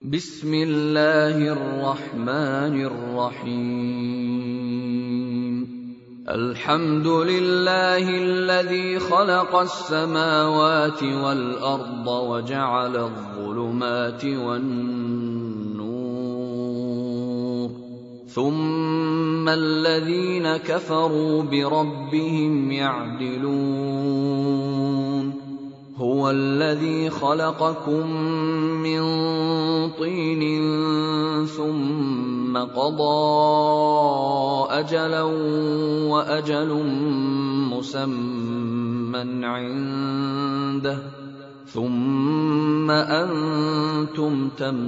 بسم الله الرحمن الرحيم. الحمد لله الذي خلق السماوات والأرض وجعل الظلمات والنور، ثم الذين كفروا بربهم يعدلون. هو الذي خلقكم من طين ثم قضى أجلا وأجل مسمى عنده ثم أنتم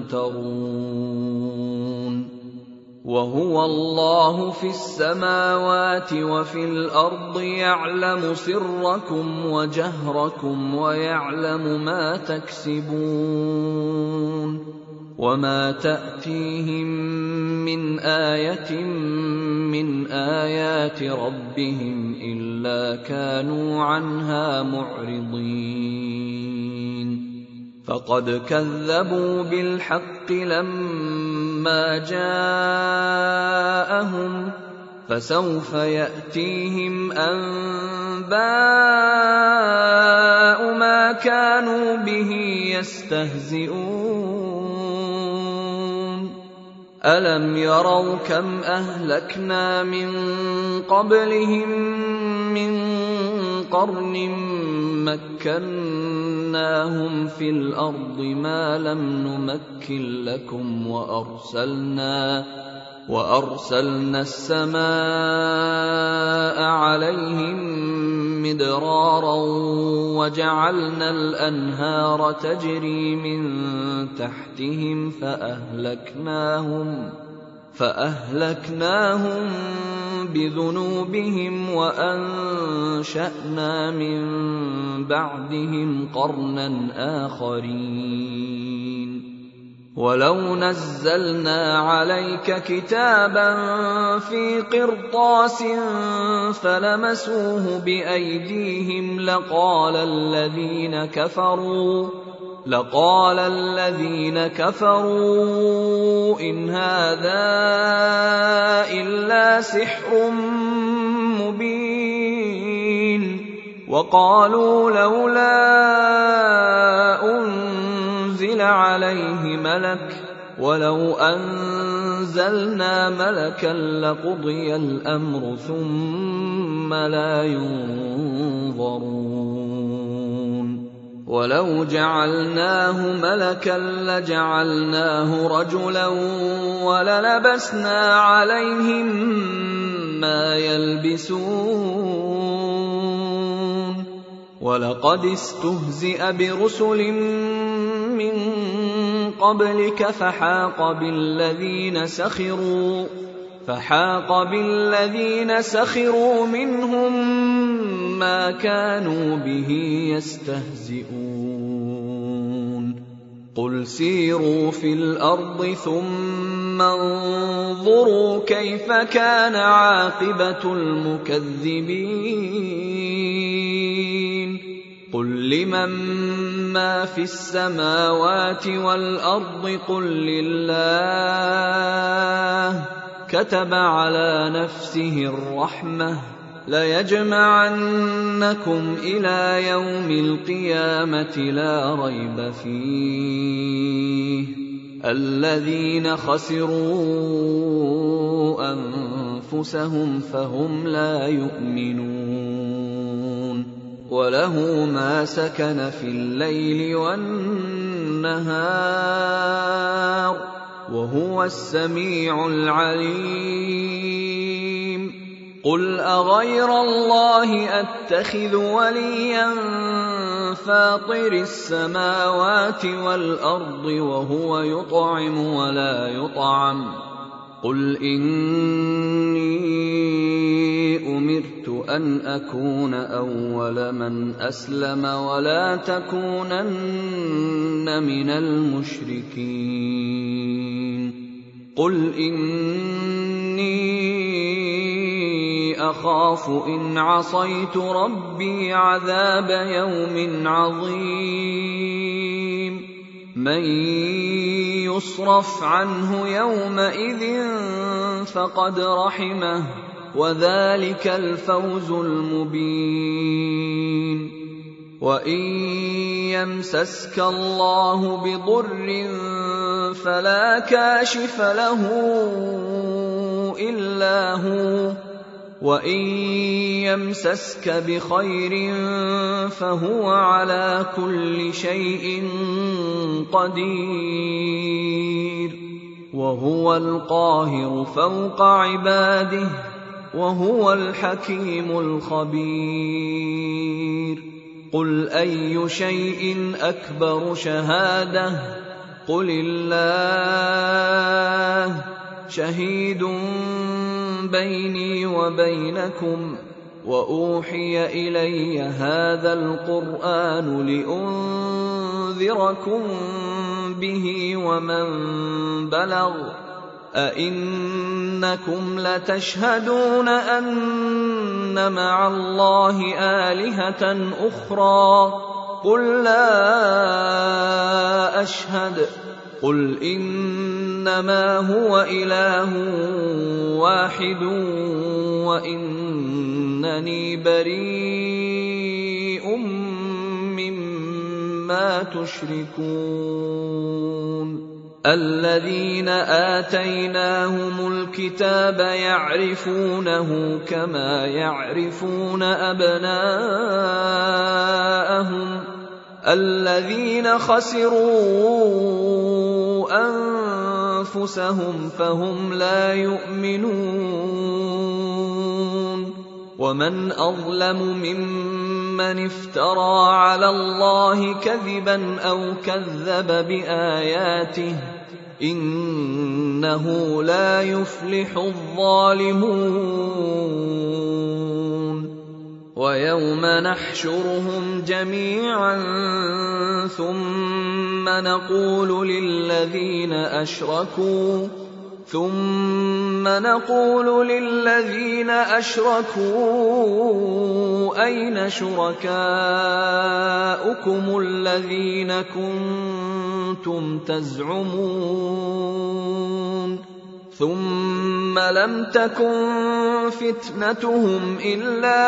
تمترون. وهو الله في السماوات وفي الأرض يعلم سركم وجهركم ويعلم ما تكسبون. وما تأتيهم من آية من آيات ربهم إلا كانوا عنها معرضين. فقد كذبوا بالحق لما جاءهم، فسوف يأتيهم أنباء ما كانوا به يستهزئون. ألم يروا كم أهلكنا من قبلهم من قرن مكناهم في الأرض ما لم نمكن لكم، وأرسلنا السماء عليهم مدرارا وجعلنا الأنهار تجري من تحتهم فأهلكناهم بذنوبهم وأنشأنا من بعدهم قرنا آخرين. ولو نزلنا عليك كتابا في قرطاس فلمسوه بأيديهم لقال الذين كفروا إن هذا إلا سحر مبين. وقالوا لولا أنزل عليه ملك، ولو أنزلنا ملكا لقضي الأمر ثم لا ينظرون. ولو جعلناه ملكا لجعلناه رجلا وللبسنا عليهم ما يلبسون. ولقد استهزئ برسل من قبلك فحاق بالذين سخروا منهم ما كانوا به يستهزئون. قل سيروا في الأرض ثم انظروا كيف كان عاقبة المكذبين. قل لمن ما في السماوات والأرض قل لله. كتب على نفسه الرحمة ليجمعنكم إلى يوم القيامة لا ريب فيه. الذين خسروا أنفسهم فهم لا يؤمنون. وله ما سكن في الليل والنهار وهو السميع العليم. قل أغير الله أتخذ وليا فاطر السماوات والأرض وهو يطعم ولا يطعم. قل إني أمرت أن أكون أول من أسلم ولا تكونن من المشركين. قل إني أخاف إن عصيت ربي عذاب يوم عظيم. مَن يُصْرَفْ عَنْهُ يَوْمَئِذٍ فَقَدْ رَحِمَهُ ۚ وَذَلِكَ الْفَوْزُ الْمُبِينُ وَإِن يَمْسَسْكَ اللَّهُ بِضُرٍّ فَلَا كَاشِفَ لَهُ إِلَّا هُوَ، وَإِن يَمْسَسْكَ بِخَيْرٍ فَهُوَ عَلَىٰ كُلِّ شَيْءٍ قَدِيرٌ، وَهُوَ الْقَاهِرُ فَوْقَ عِبَادِهِ، وَهُوَ الْحَكِيمُ الْخَبِيرُ. قُلْ أَيُّ شَيْءٍ أَكْبَرُ شَهَادَةً ۖ قُلِ اللَّهُ ۖ شَهِيدٌ بَيْنِي وَبَيْنَكُمْ ۚ وَأُوحِيَ إِلَيَّ هَٰذَا الْقُرْآنُ لِأُنذِرَكُم بِهِ وَمَن بَلَغَ ۚ أَئِنَّكُمْ لَتَشْهَدُونَ أَنَّ مَعَ اللَّهِ آلِهَةً أُخْرَىٰ ۚ قُل لَّا أَشْهَدُ ۚ قُلْ إِنَّمَا هُوَ إِلَٰهٌ وَاحِدٌ وَإِنَّنِي بَرِيءٌ مِّمَّا تُشْرِكُونَ. الَّذِينَ آتَيْنَاهُمُ الْكِتَابَ يَعْرِفُونَهُ كَمَا يَعْرِفُونَ أَبْنَاءَهُمُ ۘ الَّذِينَ خَسِرُوا أَنفُسَهُمْ فَهُمْ لَا يُؤْمِنُونَ. وَمَنْ أَظْلَمُ مِمَّنِ افْتَرَىٰ عَلَى اللَّهِ كَذِبًا أَوْ كَذَّبَ بِآيَاتِهِ ۚ إِنَّهُ لَا يُفْلِحُ الظَّالِمُونَ. وَيَوْمَ نَحْشُرُهُمْ جَمِيعًا ثُمَّ نَقُولُ لِلَّذِينَ أَشْرَكُوا أَيْنَ شُرَكَاؤُكُمُ الَّذِينَ كُنتُمْ تَزْعُمُونَ ثُمَّ لَمْ تَكُنْ فِتْنَتُهُمْ إِلَّا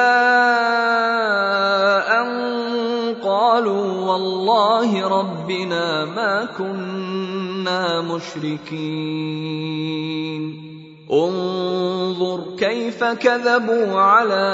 أَن قَالُوا وَاللَّهِ رَبِّنَا مَا كُنَّا مُشْرِكِينَ. انظُرْ كَيْفَ كَذَبُوا عَلَىٰ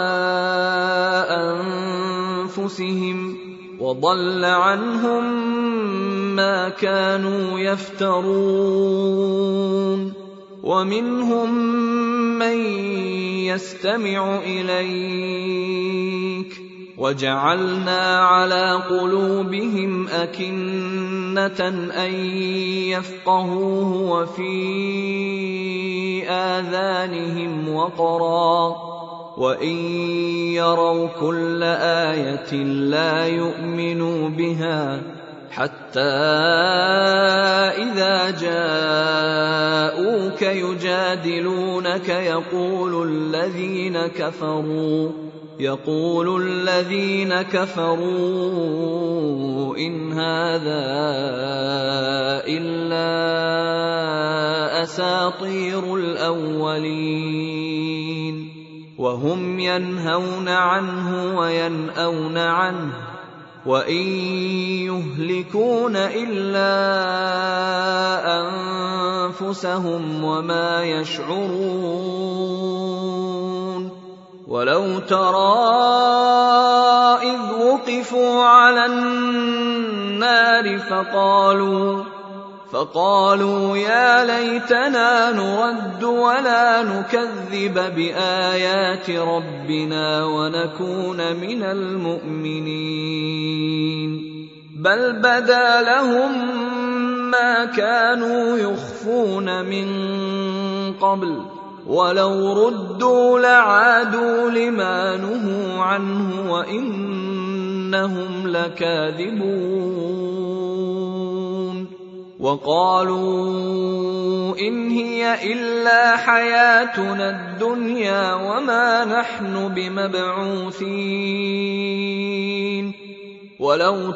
أَنفُسِهِمْ ۚ وَضَلَّ عَنْهُم مَّا كَانُوا يَفْتَرُونَ. وَمِنْهُم مَّن يَسْتَمِعُ إِلَيْكَ ۖ وَجَعَلْنَا عَلَىٰ قُلُوبِهِمْ أَكِنَّةً أَن يَفْقَهُوهُ وَفِي آذَانِهِمْ وَقْرًا ۚ وَإِن يَرَوْا كُلَّ آيَةٍ لَّا يُؤْمِنُوا بِهَا ۚ حَتَّىٰ إِذَا جَاءُوكَ يُجَادِلُونَكَ يَقُولُ الَّذِينَ كَفَرُوا إِنْ هَٰذَا إِلَّا أَسَاطِيرُ الْأَوَّلِينَ. وَهُمْ يَنْهَوْنَ عَنْهُ وَيَنْأَوْنَ عَنْهُ ۖ وَإِن يُهْلِكُونَ إِلَّا أَنفُسَهُمْ وَمَا يَشْعُرُونَ. وَلَوْ تَرَىٰ إِذْ وُقِفُوا عَلَى النَّارِ فَقَالُوا يَا لَيْتَنَا نُرَدُّ وَلَا نُكَذِّبَ بِآيَاتِ رَبِّنَا وَنَكُونَ مِنَ الْمُؤْمِنِينَ. بَلْ بَدَا لَهُم مَّا كَانُوا يُخْفُونَ مِن قَبْلُ ۚ وَلَوْ رُدُّوا لَعَادُوا لِمَا نُهُوا عَنْهُ وَإِنَّهُمْ لَكَاذِبُونَ. وَقَالُوا إِنْ هِيَ إِلَّا حَيَاتُنَا الدُّنْيَا وَمَا نَحْنُ بِمَبْعُوثِينَ. وَلَوْ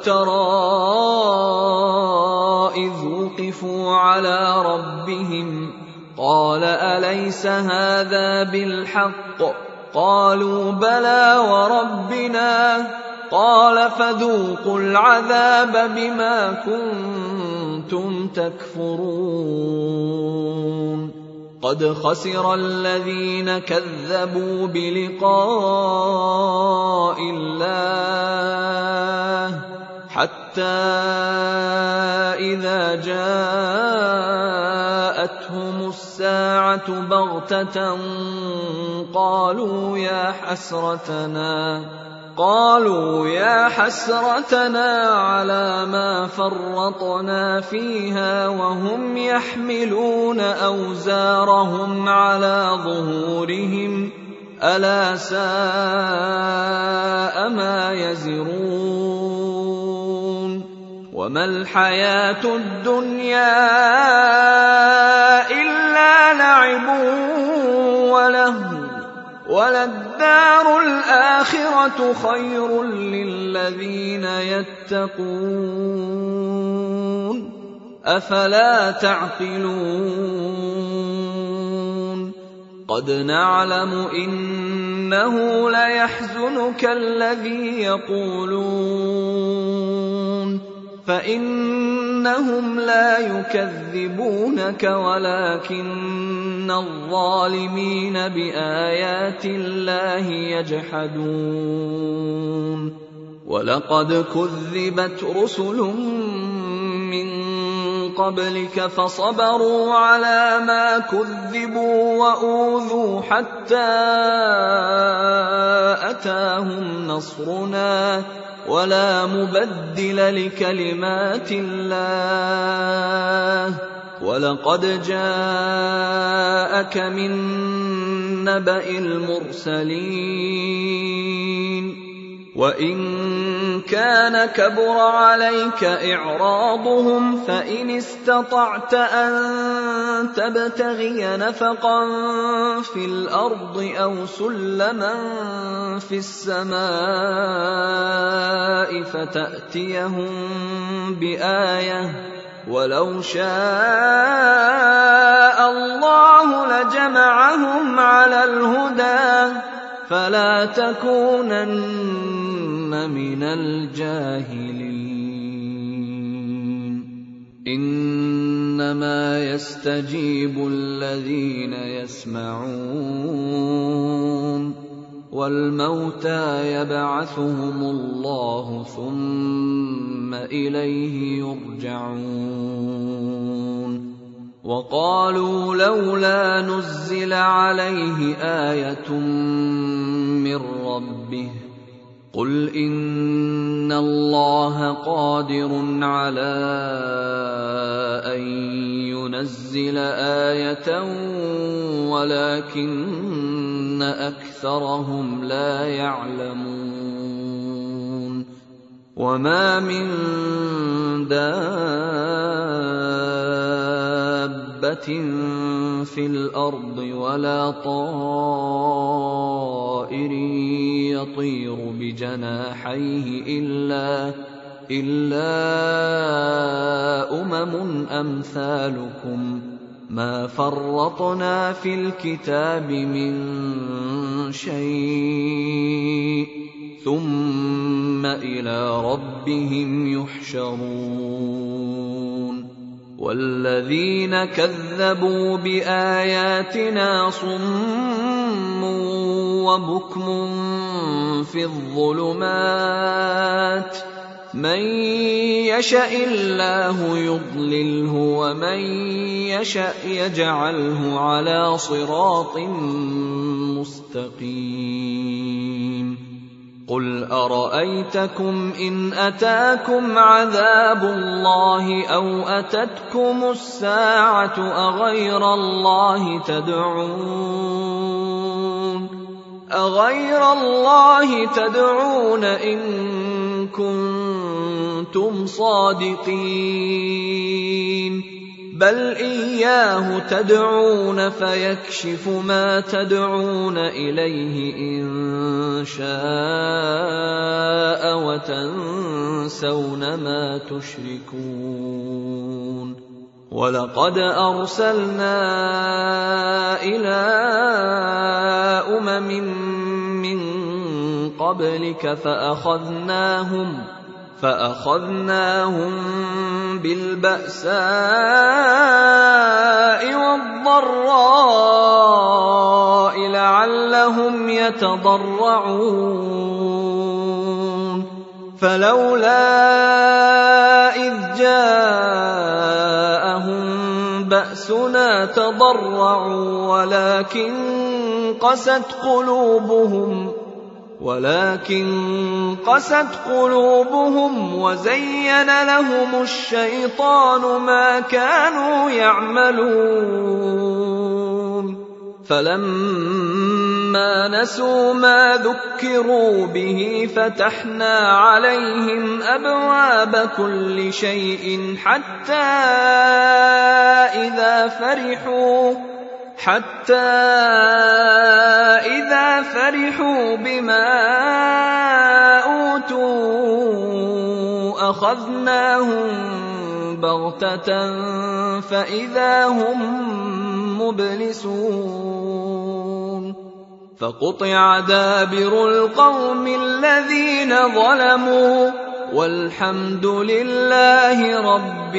تَرَىٰ إِذْ وُقِفُوا عَلَىٰ رَبِّهِمْ قَالَ أَلَيْسَ هَٰذَا بِالْحَقِّ ۖ قَالُوا بَلَىٰ وَرَبِّنَا ۚ قَالَ فَذُوقُوا الْعَذَابَ بِمَا كُنتُمْ تَكْفُرُونَ قَدْ خَسِرَ الَّذِينَ كَذَّبُوا بِلِقَاءِ اللَّهِ حَتَّىٰ إِذَا جَاءَتْهُمُ السَّاعَةُ بَغْتَةً قَالُوا يَا حَسْرَتَنَا عَلَىٰ مَا فَرَّطْنَا فِيهَا وَهُمْ يَحْمِلُونَ أَوْزَارَهُمْ عَلَىٰ ظُهُورِهِمْ ۚ أَلَا سَاءَ مَا يَزِرُونَ وَمَا الْحَيَاةُ الدُّنْيَا إِلَّا لَعِبٌ وَلَهْوٌ ۖ وَلَلدَّارُ الْآخِرَةُ خَيْرٌ لِّلَّذِينَ يَتَّقُونَ ۗ أَفَلَا تَعْقِلُونَ قَدْ نَعْلَمُ إِنَّهُ لَيَحْزُنُكَ الَّذِي يَقُولُونَ فَإِنَّهُمْ لَا يُكَذِّبُونَكَ وَلَٰكِنَّ الظَّالِمِينَ بِآيَاتِ اللَّهِ يَجْحَدُونَ وَلَقَدْ كُذِّبَتْ رُسُلٌ مِّن قَبْلِكَ فَصَبَرُوا عَلَىٰ مَا كُذِّبُوا وَأُوذُوا حَتَّىٰ أَتَاهُمْ نَصْرُنَا ۚ وَلَا مُبَدِّلَ لِكَلِمَاتِ اللَّهِ ۚ وَلَقَدْ جَاءَكَ مِن نَّبَإِ الْمُرْسَلِينَ وَإِن كَانَ كَبُرَ عَلَيْكَ إِعْرَاضُهُمْ فَإِنِ اسْتَطَعْتَ أَن تَبْتَغِيَ نَفَقًا فِي الْأَرْضِ أَوْ سُلَّمًا فِي السَّمَاءِ فَتَأْتِيَهُم بِآيَةٍ ۚ وَلَوْ شَاءَ اللَّهُ لَجَمَعَهُمْ عَلَى الْهُدَىٰ فَلَا تَكُونَنَّ مِنَ الْجَاهِلِينَ إِنَّمَا يَسْتَجِيبُ الَّذِينَ يَسْمَعُونَ وَالْمَوْتَىٰ يَبْعَثُهُمُ اللَّهُ ثُمَّ إِلَيْهِ يُرْجَعُونَ وَقَالُوا لَوْلَا نُزِّلَ عَلَيْهِ آيَةٌ مِّن رَّبِّهِ ۖ قُلْ إِنَّ اللَّهَ قَادِرٌ عَلَىٰ أَن يُنَزِّلَ آيَةً وَلَٰكِنَّ أَكْثَرَهُمْ لَا يَعْلَمُونَ وَمَا مِن دَابَّةٍ فِي الْأَرْضِ وَلَا طَائِرٍ يَطِيرُ بِجَنَاحَيْهِ إِلَّا أُمَمٌ أَمْثَالُكُم مَّا فَرَّطْنَا فِي الْكِتَابِ مِن شَيْءٍ ثُمَّ إِلَىٰ رَبِّهِمْ يُحْشَرُونَ وَالَّذِينَ كَذَّبُوا بِآيَاتِنَا صُمٌّ وَبُكْمٌ فِي الظُّلُمَاتِ مَن يَشَإِ اللَّهُ يُضْلِلْهُ وَمَن يَشَأْ يَجْعَلْهُ عَلَىٰ صِرَاطٍ مُّسْتَقِيمٍ قُلْ أَرَأَيْتَكُمْ إِنْ أَتَاكُمْ عَذَابُ اللَّهِ أَوْ أَتَتْكُمُ السَّاعَةُ أَغَيْرَ اللَّهِ تَدْعُونَ إِن كُنتُمْ صَادِقِينَ بل إياه تدعون فيكشف ما تدعون إليه إن شاء وتنسون ما تشركون ولقد أرسلنا إلى أمم من قبلك فأخذناهم بالبأساء والضراء لعلهم يتضرعون فلولا إذ جاءهم بأسنا تضرعوا ولكن قست قلوبهم وزين لهم الشيطان ما كانوا يعملون فلما نسوا ما ذكروا به فتحنا عليهم أبواب كل شيء حتى إذا فرحوا بما أوتوا أخذناهم بغتة فإذا هم مبلسون فقطع دابر القوم الذين ظلموا والحمد لله رب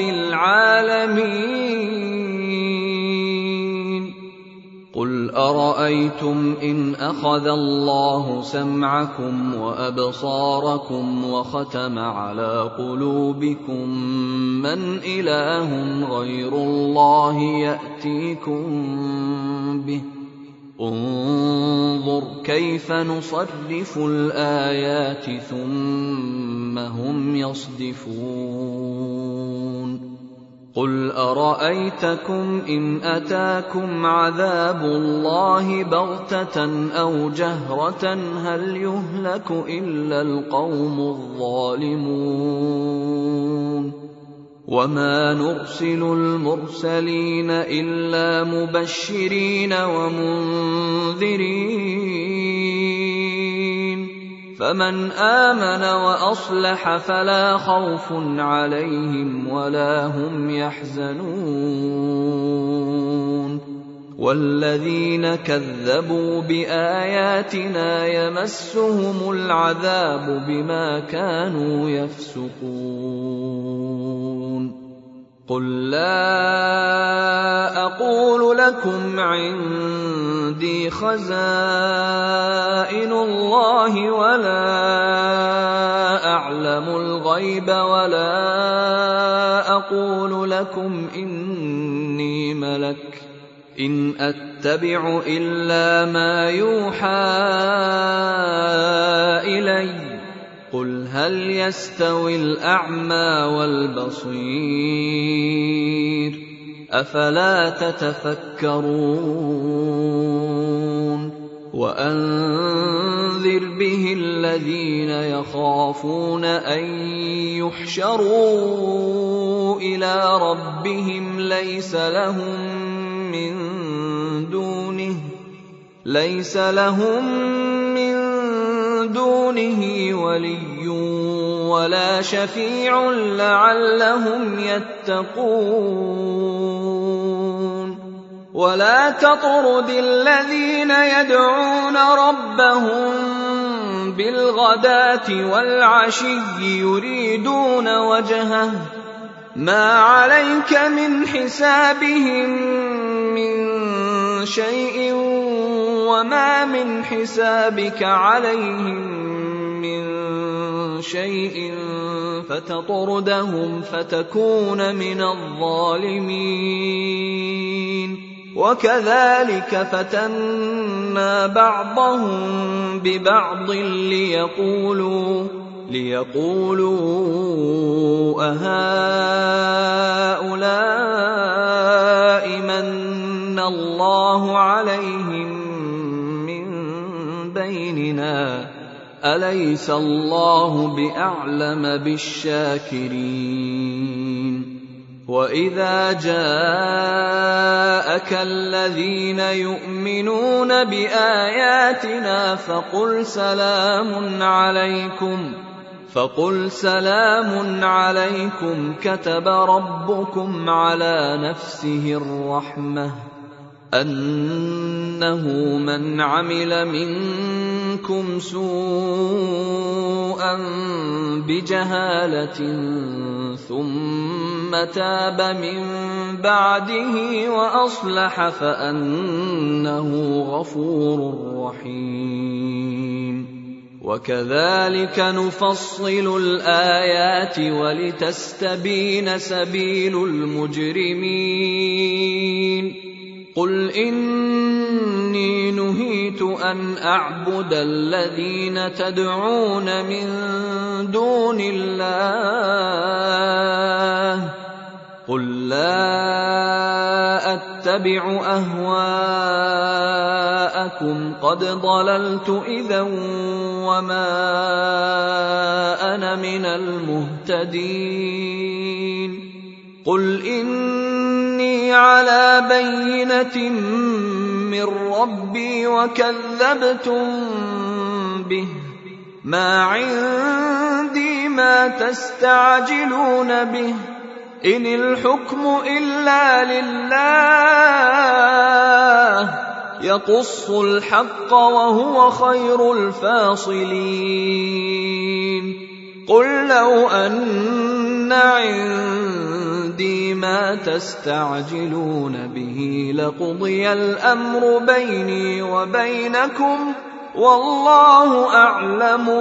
العالمين قل أرأيتم إن أخذ الله سمعكم وأبصاركم وختم على قلوبكم من إله غير الله يأتيكم به انظر كيف نصرف الآيات ثم هم يصدفون قل أرأيتكم إن أتاكم عذاب الله بغتة أو جهرة هل يهلك إلا القوم الظالمون وما نرسل المرسلين إلا مبشرين ومنذرين فمن آمن وأصلح فلا خوف عليهم ولا هم يحزنون والذين كذبوا بآياتنا يمسهم العذاب بما كانوا يفسقون قل لا أقول لكم عندي خزائن الله ولا أعلم الغيب ولا أقول لكم إني ملك إن أتبع إلا ما يوحى إلي قل هل يستوي الأعمى والبصير أفلا تتفكرون وأنذر به الذين يخافون أن يحشروا إلى ربهم ليس لهم من دونه ولي ولا شفيع لعلهم يتقون ولا تطرد الذين يدعون ربهم بالغداة والعشي يريدون وجهه ما عليك من حسابهم من شيء وما من حسابك عليهم من شيء فتطردهم فتكون من الظالمين وكذلك فتنا بعضهم ببعض ليقولوا أهؤلاء من الله عليهم من بيننا أليس الله بأعلم بالشاكرين وَإِذَا جَاءَكَ الَّذِينَ يُؤْمِنُونَ بِآيَاتِنَا فَقُلْ سَلَامٌ عَلَيْكُمْ كَتَبَ رَبُّكُمْ عَلَىٰ نَفْسِهِ الرَّحْمَةَ أَنَّهُ مَنْ عَمِلَ مِنكُمْ سُوءًا بِجَهَالَةٍ ثُمَّ تَابَ مِن بَعْدِهِ وَأَصْلَحَ فَأَنَّهُ غَفُورٌ رَّحِيمٌ وَكَذَلِكَ نُفَصِّلُ الْآيَاتِ وَلِتَسْتَبِينَ سَبِيلُ الْمُجْرِمِينَ قُلْ إِنِّي نُهِيتُ أَنْ أَعْبُدَ الَّذِينَ تَدْعُونَ مِن دُونِ اللَّهِ قُل لَّا أَتَّبِعُ أَهْوَاءَكُمْ قَدْ ضَلَلْتُ إِذًا وَمَا أَنَا مِنَ الْمُهْتَدِينَ قُلْ إِنِّي عَلَىٰ بَيِّنَةٍ مِّن رَّبِّي وَكَذَّبْتُم بِهِ ۚ مَا عِندِي مَا تَسْتَعْجِلُونَ بِهِ ۚ إِنِ الْحُكْمُ إِلَّا لِلَّهِ يَقُصُّ الْحَقَّ وَهُوَ خَيْرُ الْفَاصِلِينَ قُل لَّوْ أَنَّ عِندِي مَا تَسْتَعْجِلُونَ بِهِ لَقُضِيَ الْأَمْرُ بَيْنِي وَبَيْنَكُمْ ۗ وَاللَّهُ أَعْلَمُ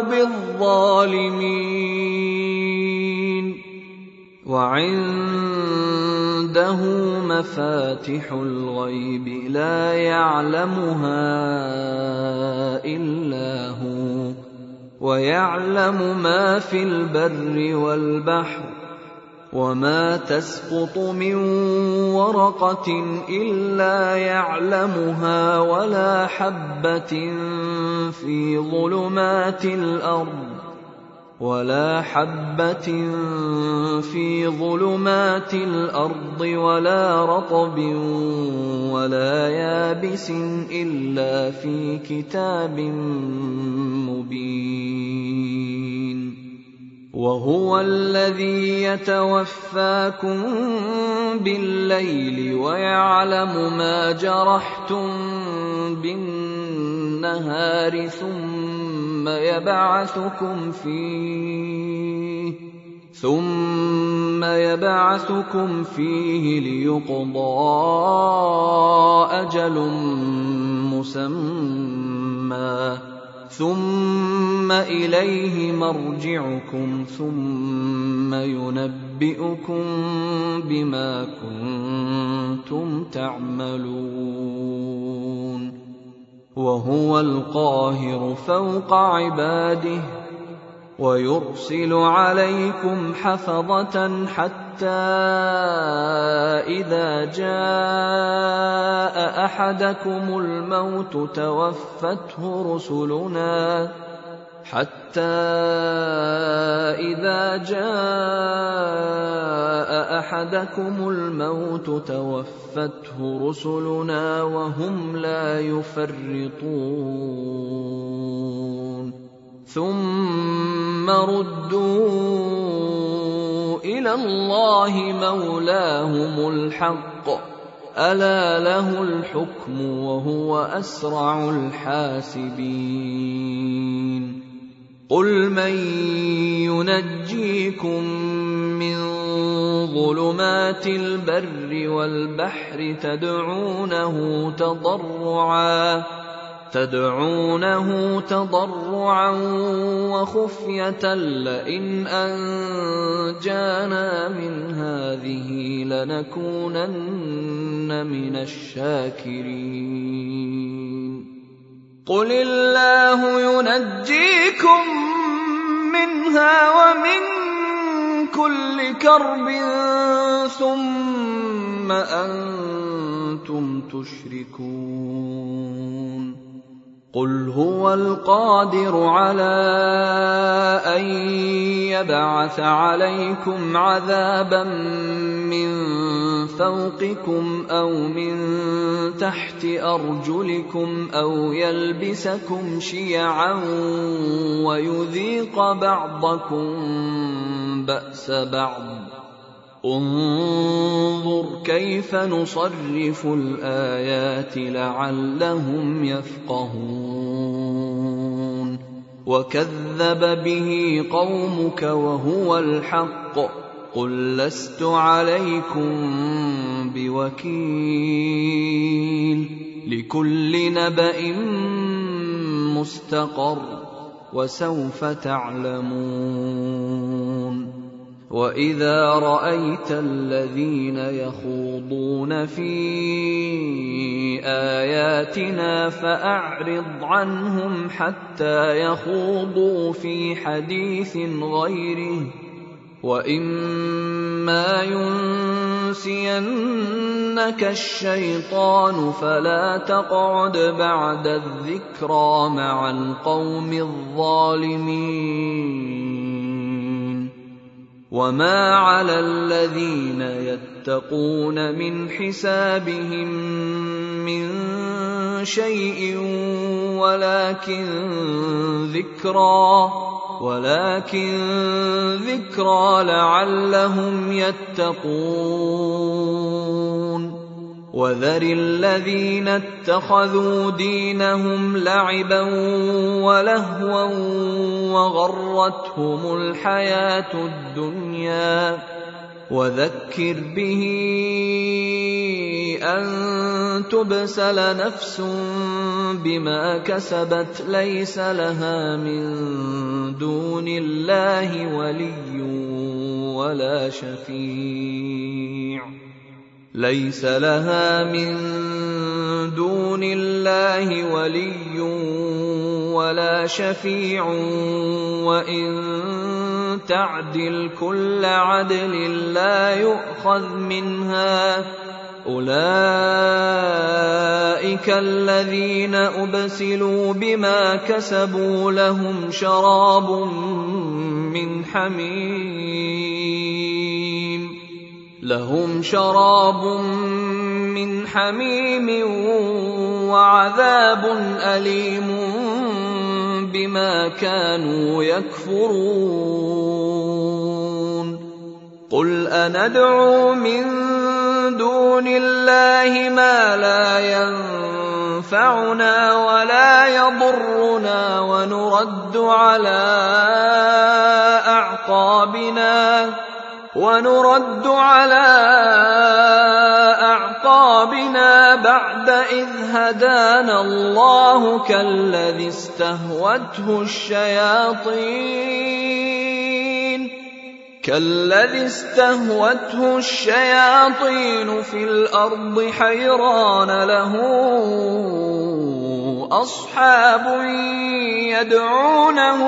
بِالظَّالِمِينَ وَعِندَهُ مَفَاتِحُ الْغَيْبِ لَا يَعْلَمُهَا إِلَّا هُوَ وَيَعْلَمُ مَا فِي الْبَرِّ وَالْبَحْرِ وَمَا تَسْقُطُ مِن وَرَقَةٍ إِلَّا يَعْلَمُهَا وَلَا حَبَّةٍ فِي ظُلُمَاتِ الْأَرْضِ وَلَا رَطْبٍ وَلَا يَابِسٍ إِلَّا فِي كِتَابٍ مُّبِينٍ وَهُوَ الَّذِي يَتَوَفَّاكُم بِاللَّيْلِ وَيَعْلَمُ مَا جَرَحْتُم بِالنَّهَارِ ثُمَّ يَبْعَثُكُمْ فِيهِ لِيُقْضَىٰ أَجَلٌ مُّسَمًّى ثُمَّ إِلَيْهِ مَرْجِعُكُمْ ثُمَّ يُنَبِّئُكُم بِمَا كُنتُمْ تَعْمَلُونَ وَهُوَ الْقَاهِرُ فَوْقَ عِبَادِهِ وَيُرْسِلُ عَلَيْكُمْ حَفَظَةً حَتَّىٰ إِذَا جَاءَ أَحَدَكُمُ الموت توفته رسلنا وهم لا يفرطون ثم ردوا إلى الله مولاهم الحق ألا له الحكم وهو أسرع الحاسبين قل من ينجيكم من ظلمات البر والبحر تدعونه تضرعا وخفية لئن أنجانا من هذه لنكونن من الشاكرين قل الله ينجيكم منها ومن كل كرب ثم أنتم تشركون قل هو القادر على أن يبعث عليكم عذابا مِّن فَوْقِكُمْ أَوْ مِن تَحْتِ أَرْجُلِكُمْ أَوْ يَلْبِسَكُمْ شِيَعًا وَيُذِيقَ بَعْضَكُم بَأْسَ بَعْضٍ ۗ انظُرْ كَيْفَ نُصَرِّفُ الْآيَاتِ لَعَلَّهُمْ يَفْقَهُونَ وَكَذَّبَ بِهِ قَوْمُكَ وَهُوَ الْحَقُّ ۚ قُل لَّسْتُ عَلَيْكُم بِوَكِيلٍ لِّكُلِّ نَبَإٍ مُّسْتَقَرٌّ وَسَوْفَ تَعْلَمُونَ وَإِذَا رَأَيْتَ الَّذِينَ يَخُوضُونَ فِي آيَاتِنَا فَأَعْرِضْ عَنْهُمْ حَتَّىٰ يَخُوضُوا فِي حَدِيثٍ غَيْرِهِ ۚ وَإِمَّا يُنسِيَنَّكَ الشَّيْطَانُ فَلَا تَقْعُدْ بَعْدَ الذِّكْرَىٰ مَعَ الْقَوْمِ الظَّالِمِينَ وَمَا عَلَى الَّذِينَ يَتَّقُونَ مِنْ حِسَابِهِم مِّن شَيْءٍ ولكن ذِكْرَىٰ لَعَلَّهُمْ يَتَّقُونَ وَذَرِ الَّذِينَ اتَّخَذُوا دِينَهُمْ لَعِبًا وَلَهْوًا وَغَرَّتْهُمُ الْحَيَاةُ الدُّنْيَا ۚ وَذَكِّرْ بِهِ أَن تُبْسَلَ نَفْسٌ بِمَا كَسَبَتْ لَيْسَ لَهَا مِن دُونِ اللَّهِ وَلِيٌّ وَلَا شَفِيعٌ وَإِن تَعْدِلْ كُلَّ عَدْلٍ لَّا يُؤْخَذْ مِنْهَا ۗ أُولَٰئِكَ الَّذِينَ أُبْسِلُوا بِمَا كَسَبُوا لَهُمْ شَرَابٌ مِّنْ حَمِيمٍ وَعَذَابٌ أَلِيمٌ بِمَا كَانُوا يَكْفُرُونَ قُلْ أَنَدْعُو مِن دُونِ اللَّهِ مَا لَا يَنفَعُنَا وَلَا يَضُرُّنَا وَنُرَدُّ عَلَىٰ أَعْقَابِنَا بَعْدَ إِذْ هَدَانَا اللَّهُ كَالَّذِي اسْتَهْوَتْهُ الشَّيَاطِينُ فِي الْأَرْضِ حَيْرَانَ لَهُ أَصْحَابٌ يَدْعُونَهُ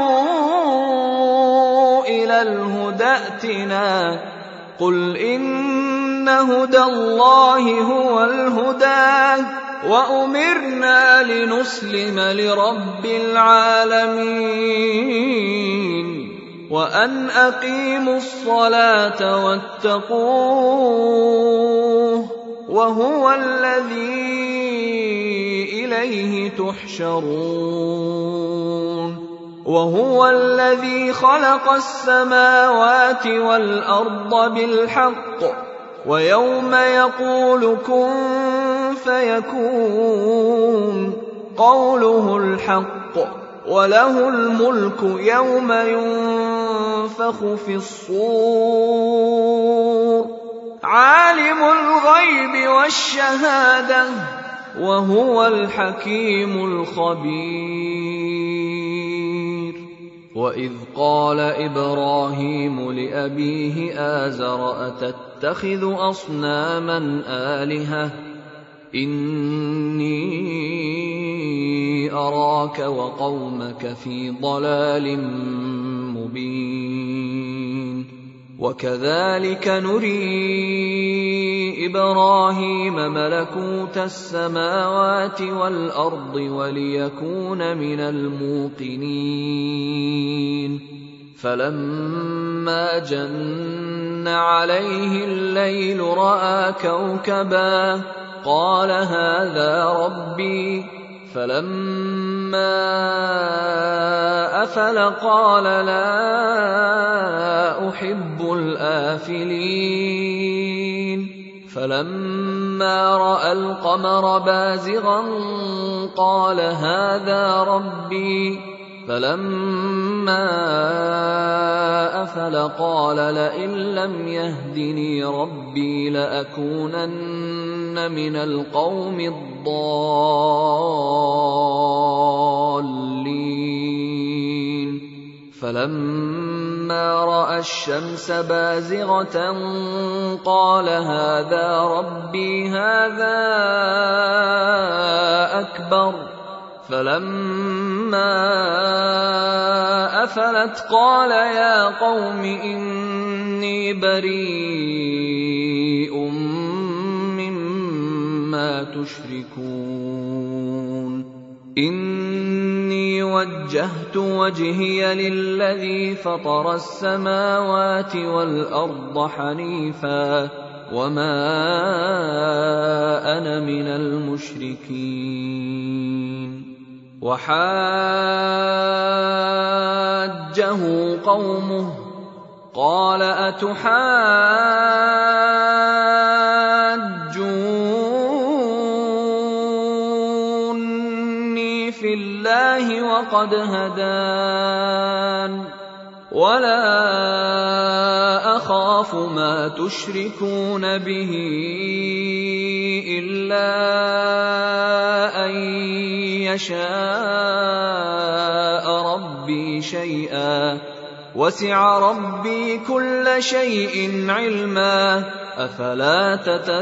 إِلَى الْهُدَى ائْتِنَا ۗ قُلْ إِنَّ هُدَى اللَّهِ هُوَ الْهُدَىٰ ۖ وَأُمِرْنَا لِنُسْلِمَ لِرَبِّ الْعَالَمِينَ وَأَنْ أَقِيمُوا الصَّلَاةَ وَاتَّقُوهُ وَهُوَ الَّذِي إِلَيْهِ تُحْشَرُونَ وَهُوَ الَّذِي خَلَقَ السَّمَاوَاتِ وَالْأَرْضَ بِالْحَقِّ ۖ وَيَوْمَ يَقُولُ كُن فَيَكُونُ قَوْلُهُ الْحَقُّ ۚ وَلَهُ الْمُلْكُ يَوْمَ يُنفَخُ فِي الصُّورِ ۚ عَالِمُ الْغَيْبِ وَالشَّهَادَةِ ۚ وَهُوَ الْحَكِيمُ الْخَبِيرُ وَإِذْ قَالَ إِبْرَاهِيمُ لِأَبِيهِ آزَرَ أَتَتَّخِذُ أَصْنَامًا آلِهَةً إِنِّي أَرَاكَ وَقَوْمَكَ فِي ضَلَالٍ مُّبِينٍ وَكَذَٰلِكَ نُرِي إِبْرَاهِيمَ مَلَكُوتَ السَّمَاوَاتِ وَالْأَرْضِ وَلِيَكُونَ مِنَ الْمُوقِنِينَ فَلَمَّا جَنَّ جن عليه الليل رأى كوكبا قال هذا ربي فلما أفل قال لا أحب الآفلين فلما رأى القمر بازغا قال هذا ربي فلما أفل قال لئن لم يهدني ربي لأكونن من القوم الضالين فلما رأى الشمس بازغة قال هذا ربي هذا أكبر فلما أفلت قال يا قوم إني بريء مما تشركون إني وجهت وجهي للذي فطر السماوات والأرض حنيفا وما أنا من المشركين وحاجه قومه قال أتحاجوني في الله وقد هدان ولا أخاف ما تشركون به إلا أن يشاء ربي شيئا وسع ربي كل شيء علما أفلا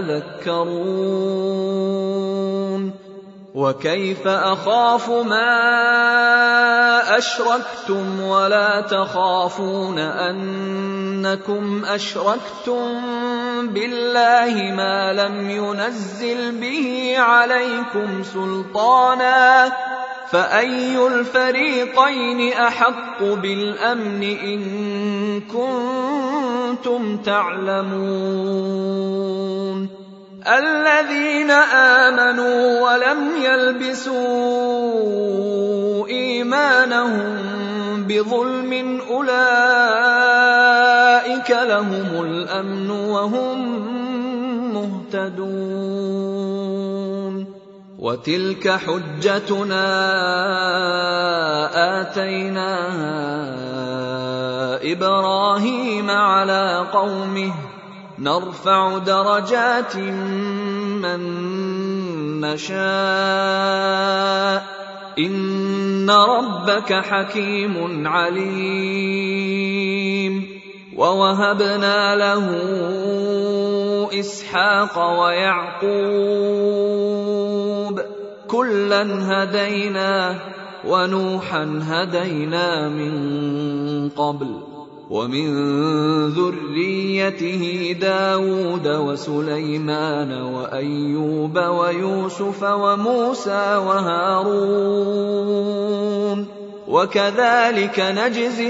تتذكرون وكيف أخاف ما أشركتم ولا تخافون أنكم أشركتم بالله ما لم ينزل به عليكم سلطانا فأي الفريقين أحق بالأمن إن كنتم تعلمون الذين آمنوا ولم يلبسوا إيمانهم بظلم أولئك لهم الأمن وهم مهتدون وتلك حجتنا آتيناها إبراهيم على قومه نرفع درجات من نشاء إن ربك حكيم عليم ووهبنا له إسحاق ويعقوب كلا هدينا ونوحا هدينا من قبل ومن ذريته داود وسليمان وأيوب ويوسف وموسى وهارون وكذلك نجزي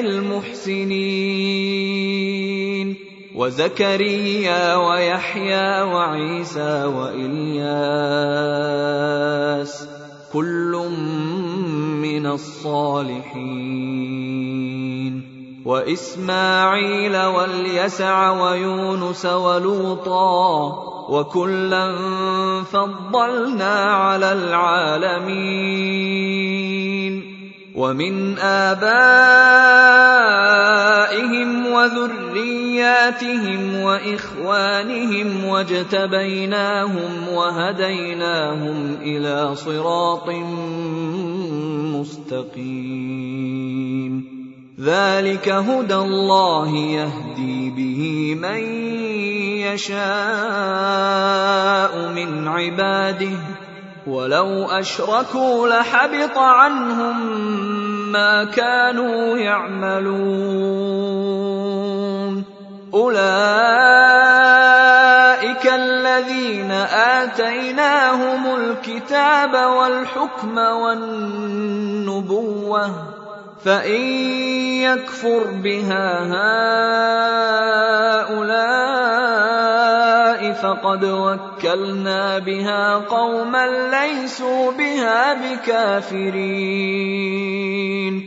المحسنين وزكريا ويحيى وعيسى وإلياس كل من الصالحين وإسماعيل واليسع ويونس ولوطا وكلا فضلنا على العالمين ومن آبائهم وذرياتهم وإخوانهم واجتبيناهم وهديناهم إلى صراط مستقيم ذلك هدى الله يهدي به من يشاء من عباده ولو أشركوا لحبط عنهم ما كانوا يعملون أولئك الذين آتيناهم الكتاب والحكم والنبوة فإن يكفر بها هؤلاء فقد وكلنا بها قوما ليسوا بها بكافرين.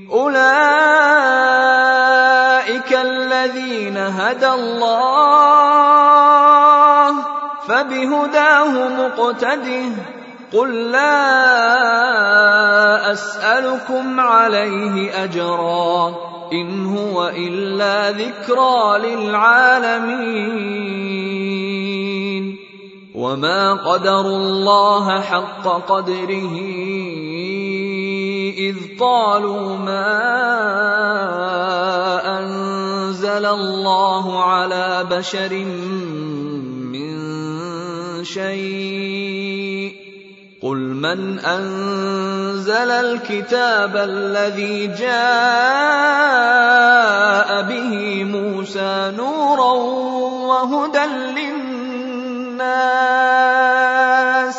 أولئك الذين هدى الله فبهداه مقتده. قل لا أسألكم عليه أجرا إن هو إلا ذكرى للعالمين. وما قدروا الله حق قدره إذ قالوا ما أنزل الله على بشر من شيء. قل من أنزل الكتاب الذي جاء به موسى نورا وهدى للناس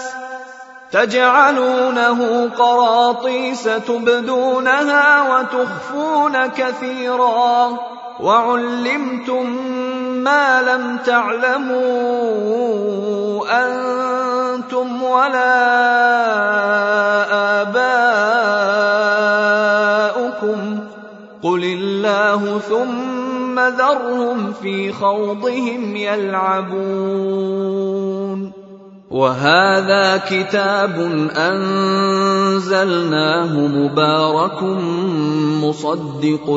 تجعلونه قراطيس تبدونها وتخفون كثيرا وعلمتم ما لم تعلموا أنتم ولا آباؤكم قل الله ثم ذرهم في خوضهم يلعبون. وهذا كتاب أنزلناه مبارك مصدق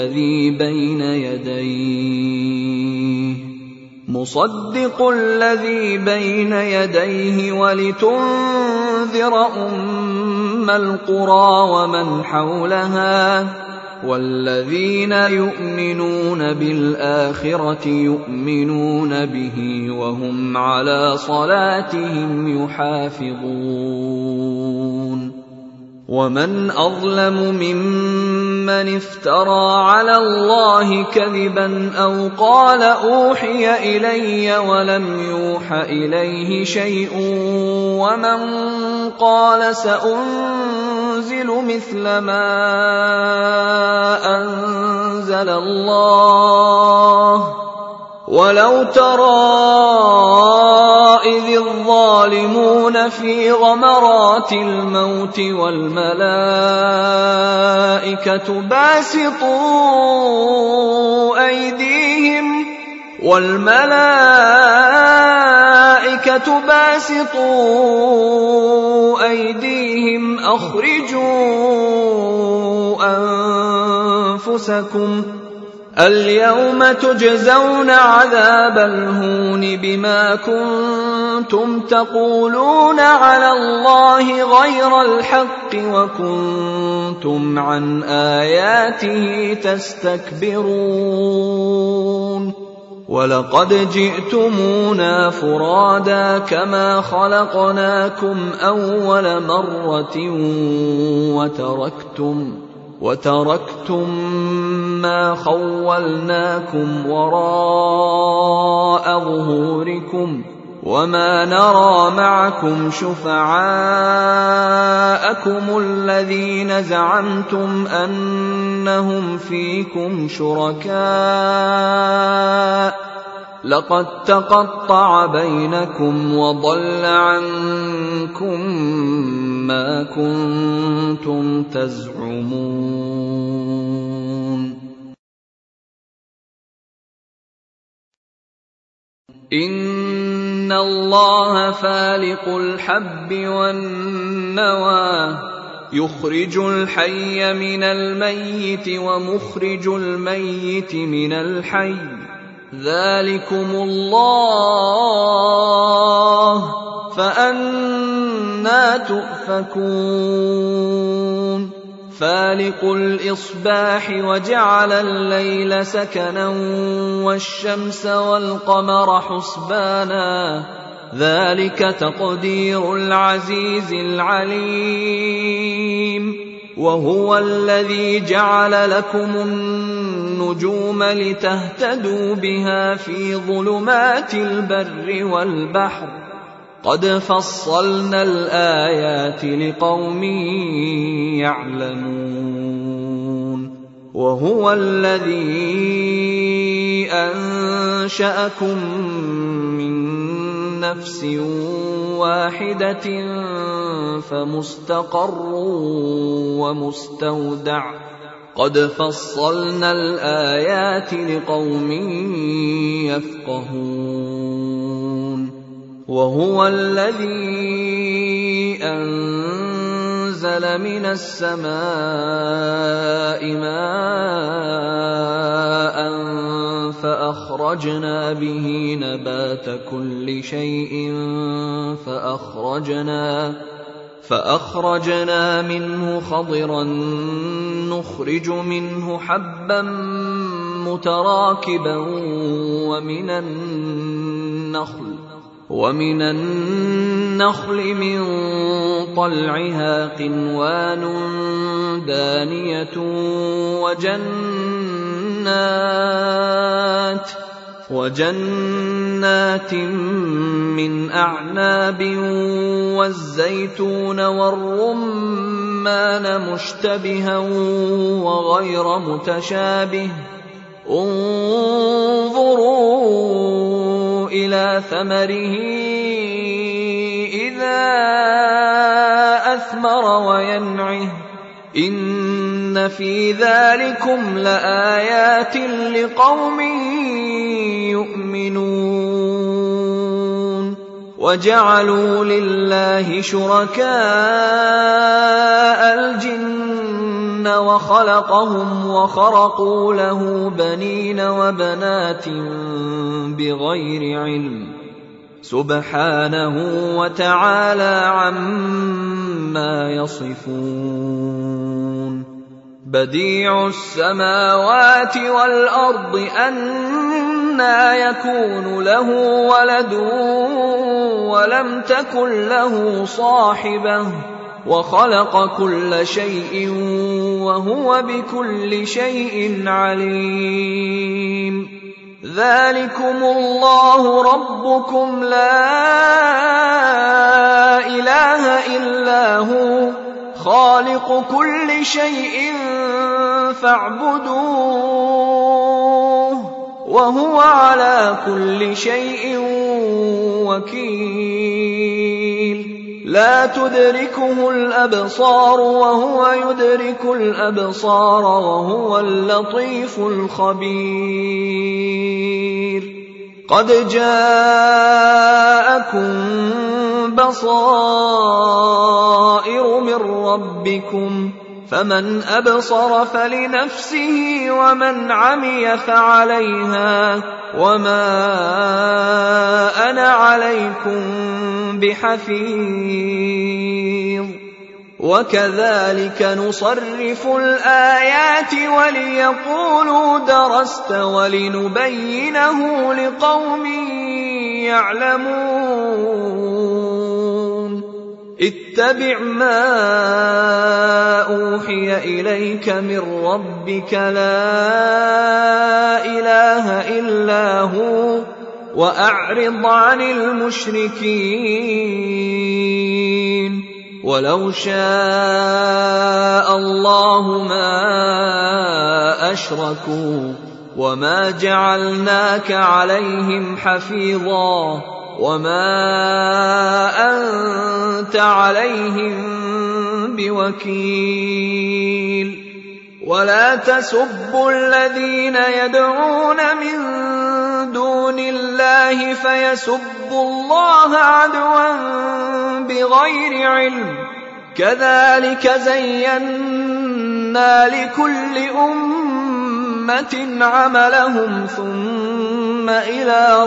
الذي بين يديه ولتنذر أم القرى ومن حولها والذين يؤمنون بالآخرة يؤمنون به وهم على صلاتهم يحافظون. ومن أظلم ممن افترى على الله كذبا أو قال أوحي إلي ولم يوح إليه شيء ومن قال سأنزل مثل ما أنزل الله. ولو ترى إذ الظالمون في غمرات الموت والملائكة باسطوا أيديهم أخرجوا أنفسكم اليوم تجزون عذاب الهون بما كنتم تقولون على الله غير الحق وكنتم عن آياته تستكبرون. ولقد جئتمونا فرادا كما خلقناكم أول مرة وتركتم ما خولناكم وراء ظهوركم وما نرى معكم شفعاءكم الذين زعمتم أنهم فيكم شركاء لقد تقطع بينكم وضل عنكم ما كنتم تزعمون. إن الله فالق الحب والنوى يخرج الحي من الميت ومخرج الميت من الحي ذلكم الله فأنى تؤفكون. فالق الإصباح وجعل الليل سكنا والشمس والقمر حسبانا ذلك تقدير العزيز العليم. وهو الذي جعل لكم النجوم لتهتدوا بها في ظلمات البر والبحر قد فصلنا الآيات لقوم يعلمون. وهو الذي أنشأكم من نفس واحدة فمستقر ومستودع قد فصلنا الآيات لقوم يفقهون وهو الذي أنزل من السماء ماء فأخرجنا به نبات كل شيء فأخرجنا منه خضرا نخرج منه حبا متراكبا ومن النخل من طلعها قنوان دانية وجنات من أعناب والزيتون والرمان مشتبها وغير متشابه انظروا إلى ثمره إذا أثمر وينعه إن في ذلكم لآيات لقوم يؤمنون وجعلوا لله شركاء الجن وخلقهم وخرقوا له بنين وبنات بغير علم سبحانه وتعالى عما يصفون بديع السماوات والأرض أنى يكون له ولد ولم تكن له صاحبة وخلق كل شيء وهو بكل شيء عليم ذلكم الله ربكم لا إله إلا هو خالق كل شيء فاعبدوه وهو على كل شيء وكيل لا تدركه الأبصار وهو يدرك الأبصار وهو اللطيف الخبير قد جاءكم بصائر من ربكم فمن أبصر فلنفسه ومن عمي فعليها وما أنا عليكم بحفيظ وكذلك نصرف الآيات وليقولوا درست ولنبينه لقوم يعلمون اتبع ما أوحي إليك من ربك لا إله إلا هو وأعرض عن المشركين ولو شاء الله ما أشركوا وما جعلناك عليهم حفيظا وما أنت عليهم بوكيل ولا تسبوا الذين يدعون من دون الله فيسبوا الله عدوا بغير علم كذلك زينا لكل أمة عملهم ثم إلى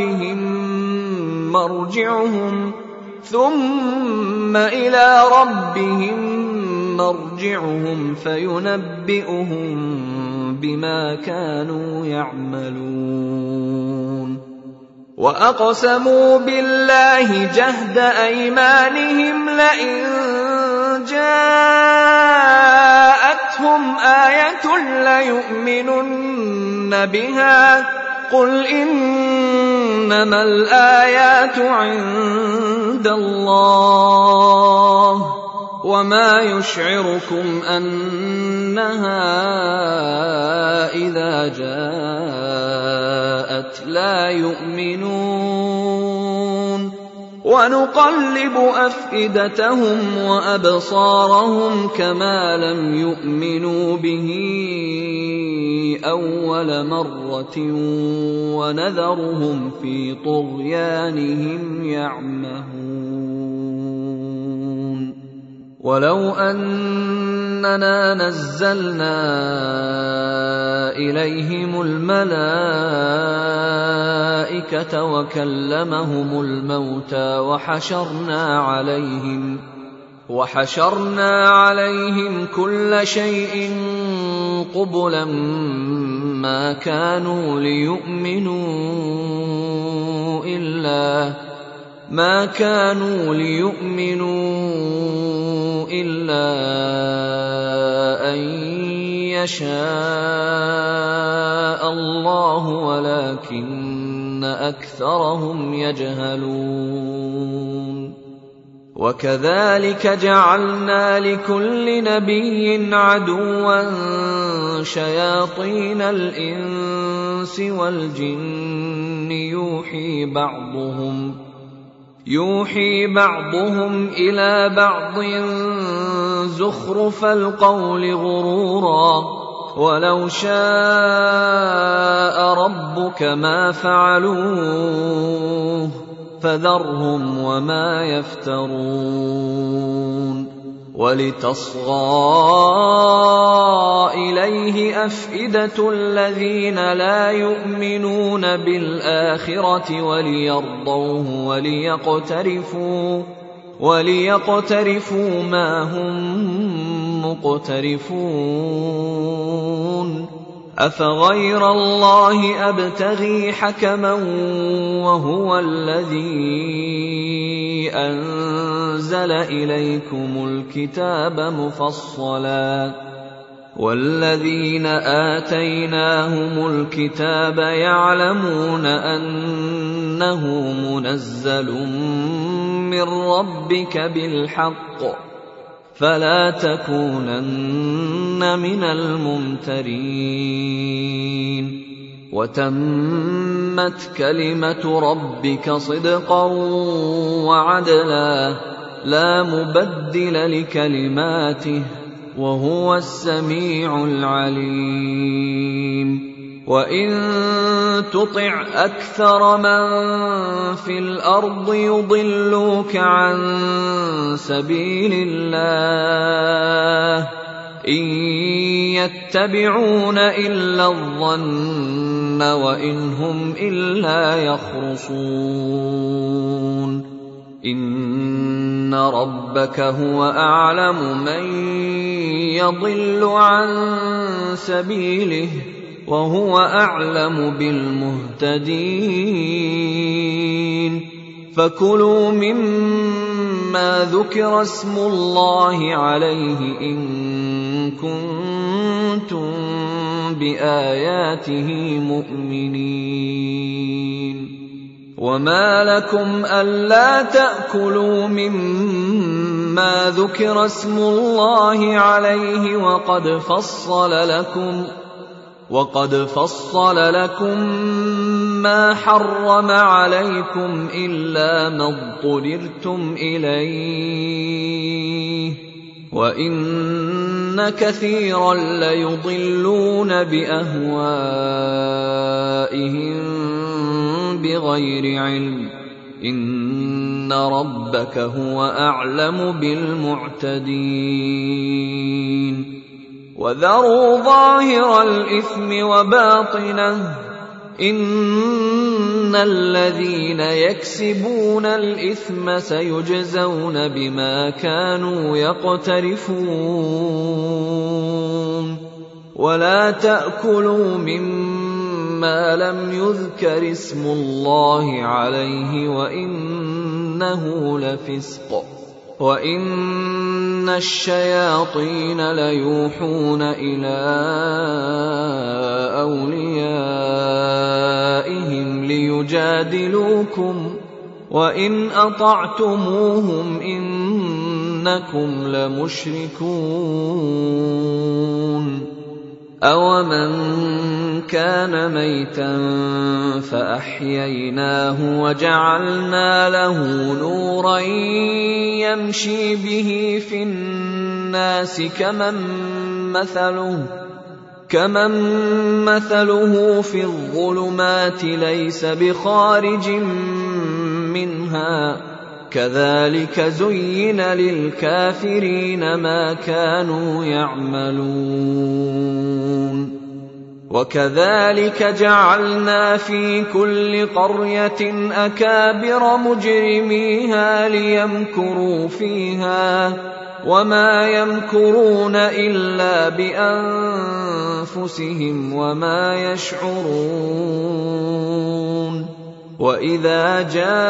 ربهم مرجعهم فينبئهم بما كانوا يعملون وأقسموا بالله جهد أيمانهم لئن جاءتهم آية ليؤمنن بها قل إنما الآيات عند الله وما يشعركم أنها إذا جاءت لا يؤمنون ونقلب أفئدتهم وأبصارهم كما لم يؤمنوا به أول مرة ونذرهم في طغيانهم يعمهون ولو أننا نزلنا إليهم الملائكة وكلمهم الموتى وحشرنا عليهم كل شيء قبلا ما كانوا ليؤمنوا إلا أن يشاء الله ولكن أكثرهم يجهلون وكذلك جعلنا لكل نبي عدوا شياطين الإنس والجن يوحي بعضهم إلى بعض زخرف القول غرورا ولو شاء ربك ما فعلوه فذرهم وما يفترون ولتصغى إليه أفئدة الذين لا يؤمنون بالآخرة وليرضوه وليقترفوا ما هم مقترفون أفغير الله أبتغي حكما وهو الذي أنزل إليكم الكتاب مفصلا والذين آتيناهم الكتاب يعلمون أنه منزل من ربك بالحق فلا تكونن من الممترين وتمت كلمة ربك صدقا وعدلا لا مبدل لكلماته وهو السميع العليم وإن تطع أكثر من في الأرض يضلوك عن سبيل الله إن يتبعون إلا الظن وإن هم إلا يخرصون إن ربك هو أعلم من يضل عن سبيله وهو أعلم بالمهتدين فكلوا مما ذكر اسم الله عليه إن كنتم بآياته مؤمنين وما لكم ألا تأكلوا مما ذكر اسم الله عليه وقد فصل لكم ما حرم عليكم إلا ما اضطررتم إليه وإن كثيرا ليضلون بأهوائهم بغير علم إن ربك هو أعلم بالمعتدين وذروا ظاهر الإثم وباطنه إن الذين يكسبون الإثم سيجزون بما كانوا يقترفون ولا تأكلوا مما لم يذكر اسم الله عليه وإنه لفسق وإن الشياطين ليوحون إلى أوليائهم ليجادلوكم وإن أطعتموهم إنكم لمشركون أَوَمَنْ كَانَ مَيْتًا فَأَحْيَيْنَاهُ وَجَعَلْنَا لَهُ نُورًا يَمْشِي بِهِ فِي النَّاسِ كَمَنْ مَثَلُهُ فِي الظُّلُمَاتِ لَيْسَ بِخَارِجٍ مِنْهَا كَذَلِكَ زُيِّنَ لِلْكَافِرِينَ مَا كَانُوا يَعْمَلُونَ وَكَذَلِكَ جَعَلْنَا فِي كُلِّ قَرْيَةٍ أَكَابِرَ مُجْرِمِيهَا لِيَمْكُرُوا فِيهَا وَمَا يَمْكُرُونَ إِلَّا بِأَنفُسِهِمْ وَمَا يَشْعُرُونَ وَإِذَا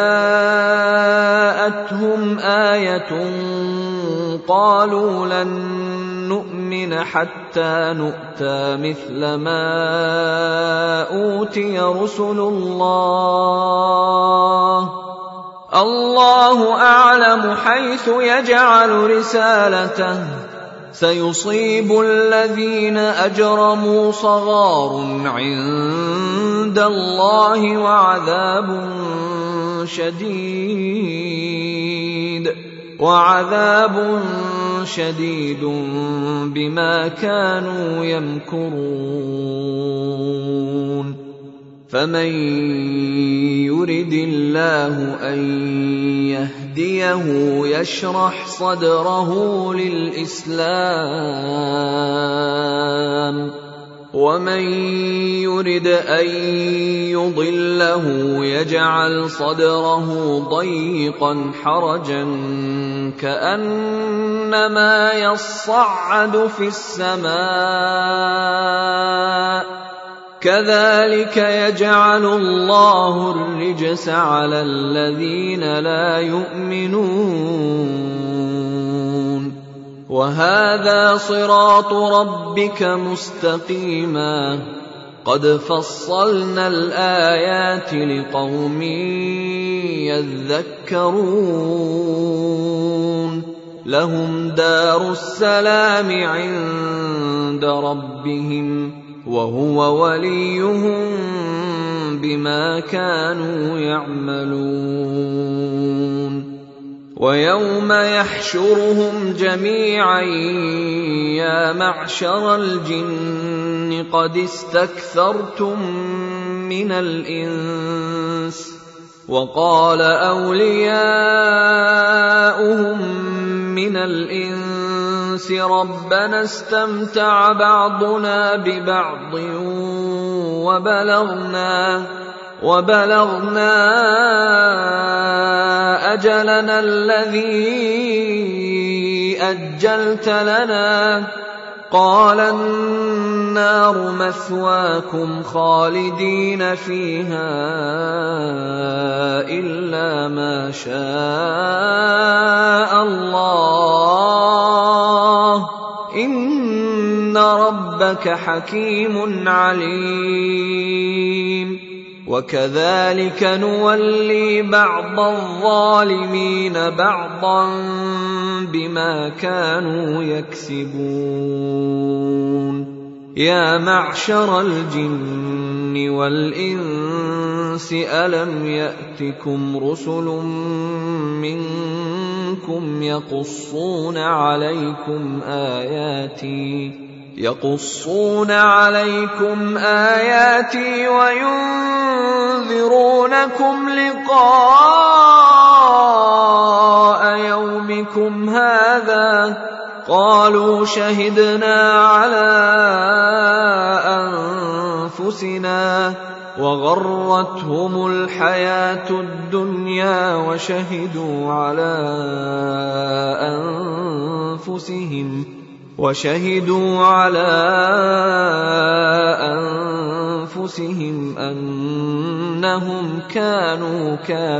جَاءَتْهُمْ آيَةٌ قَالُوا لَن نُّؤْمِنَ حَتَّىٰ نُؤْتَىٰ مِثْلَ مَا أُوتِيَ رُسُلُ اللَّهُ أَعْلَمُ حَيْثُ يَجْعَلُ رِسَالَتَهُ سَيُصِيبُ الَّذِينَ أَجْرَمُوا صَغَارٌ عِندَ اللَّهِ وَعَذَابٌ شَدِيدٌ بِمَا كَانُوا يَمْكُرُونَ فَمَن يُرِدِ اللَّهُ أَن يَهْدِيَهُ يَشْرَحْ صَدْرَهُ لِلْإِسْلَامِ وَمَن يُرِدْ أَن يُضِلَّهُ يَجْعَلْ صَدْرَهُ ضَيِّقًا حَرَجًا كَأَنَّمَا يَصَّعَّدُ فِي السَّمَاءِ كَذَلِكَ يَجْعَلُ اللَّهُ الرِّجْسَ عَلَى الَّذِينَ لَا يُؤْمِنُونَ وَهَذَا صِرَاطُ رَبِّكَ مُسْتَقِيمًا قَدْ فَصَّلْنَا الْآيَاتِ لِقَوْمٍ يَذَّكَّرُونَ لَهُمْ دَارُ السَّلَامِ عِندَ رَبِّهِمْ وَهُوَ وَلِيُّهُم بِمَا كَانُوا يَعْمَلُونَ وَيَوْمَ يَحْشُرُهُمْ جَمِيعًا يَا مَعْشَرَ الْجِنِّ قَدِ اسْتَكْثَرْتُم مِّنَ الْإِنسِ وَقَالَ أَوْلِيَاؤُهُم مِّنَ الْإِنسِ رَبَّنَا اسْتَمْتَعَ بَعْضُنَا بِبَعْضٍ وَبَلَغْنَا أَجَلَنَا الَّذِي أَجَّلْتَ لَنَا قَالَ النَّارُ مَثْوَاكُمْ خَالِدِينَ فِيهَا إِلَّا مَا شَاءَ اللَّهُ إِنَّ رَبَّكَ حَكِيمٌ عَلِيمٌ وَكَذَلِكَ نُوَلِّي بَعْضَ الظَّالِمِينَ بَعْضًا بِمَا كَانُوا يَكْسِبُونَ يَا مَعْشَرَ الْجِنِّ وَالْإِنسِ أَلَمْ يَأْتِكُمْ رُسُلٌ مِّنكُمْ يقصون عليكم آياتي وينذرونكم لقاء يومكم هذا قالوا شهدنا على أنفسنا وغرتهم الحياة الدنيا وشهدوا على أنفسهم أنهم كانوا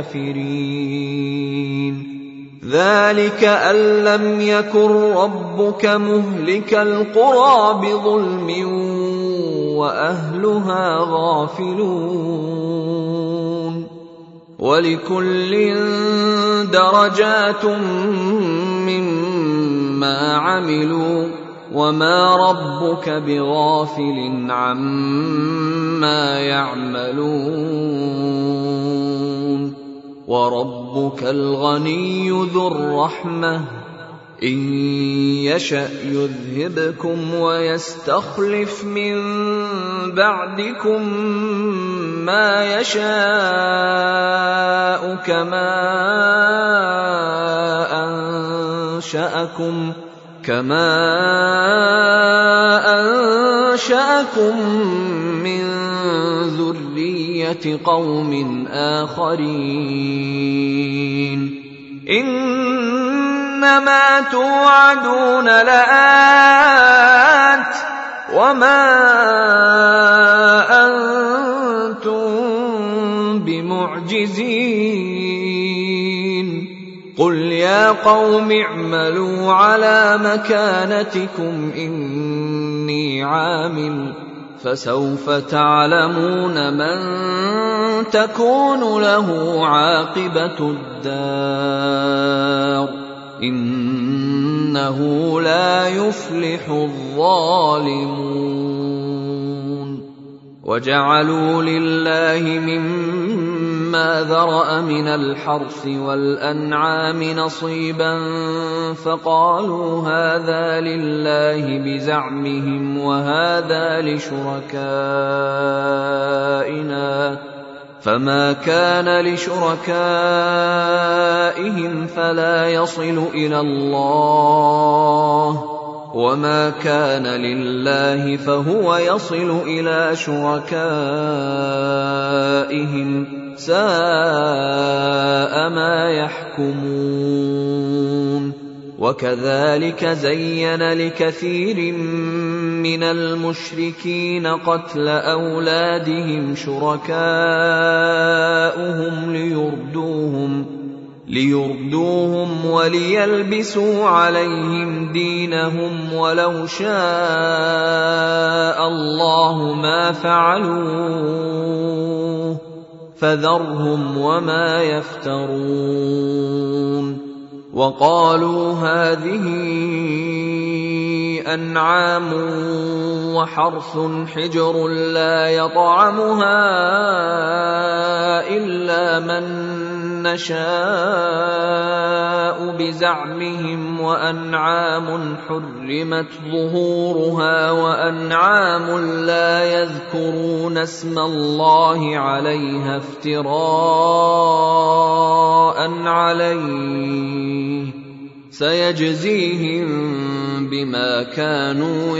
كافرين ذلك أن لم يكن ربك مهلك القرى بظلم وأهلها غافلون وَلِكُلٍّ دَرَجَاتٌ مِّمَّا عَمِلُوا ۚ وَمَا رَبُّكَ بِغَافِلٍ عَمَّا يَعْمَلُونَ وَرَبُّكَ الْغَنِيُّ ذُو الرَّحْمَةِ ۚ إِن يَشَأْ يُذْهِبْكُمْ وَيَسْتَخْلِفْ مِن بَعْدِكُم مَّا يَشَاءُ كَمَا أَنشَأَكُم مِّن ذُرِّيَّةِ قَوْمٍ آخَرِينَ إِنَّمَا تُوعَدُونَ لَآتٍ وَمَا أَنتُم بِمُعْجِزِينَ قُلْ يَا قَوْمِ اعْمَلُوا عَلَىٰ مَكَانَتِكُمْ إِنِّي عَامِلٌ ۖ فَسَوْفَ تَعْلَمُونَ مَن تَكُونُ لَهُ عَاقِبَةُ الدَّارِ ۗ إِنَّهُ لَا يُفْلِحُ الظَّالِمُونَ وَجَعَلُوا لِلَّهِ مِمَّا ذَرَأَ مِنَ الْحَرْثِ وَالْأَنْعَامِ نَصِيبًا فَقَالُوا هَٰذَا لِلَّهِ بِزَعْمِهِمْ وَهَٰذَا لِشُرَكَائِنَا ۖ فَمَا كَانَ لِشُرَكَائِهِمْ فَلَا يَصِلُ إِلَى اللَّهِ ۖ وَمَا كَانَ لِلَّهِ فَهُوَ يَصِلُ إِلَىٰ شُرَكَائِهِمْ ۗ سَاءَ مَا يَحْكُمُونَ وَكَذَٰلِكَ زَيَّنَ لِكَثِيرٍ مِّنَ الْمُشْرِكِينَ قَتْلَ أَوْلَادِهِمْ شُرَكَاؤُهُمْ لِيُرْدُوهُمْ وَلِيَلْبِسُوا عَلَيْهِمْ دِينَهُمْ وَلَوْ شَاءَ اللَّهُ مَا فَعَلُوهُ فَذَرْهُمْ وَمَا يَفْتَرُونَ وَقَالُوا هَٰذِهِ أَنْعَامٌ وَحَرْثٌ حِجْرٌ لَّا يَطْعَمُهَا إِلَّا مَن نَّشَاءُ بِزَعْمِهِمْ وَأَنْعَامٌ حُرِّمَتْ ظُهُورُهَا وَأَنْعَامٌ لَّا يَذْكُرُونَ اسْمَ اللَّهِ عَلَيْهَا افْتِرَاءً عَلَيْهِ ۚ سَيَجْزِيهِم بِمَا كَانُوا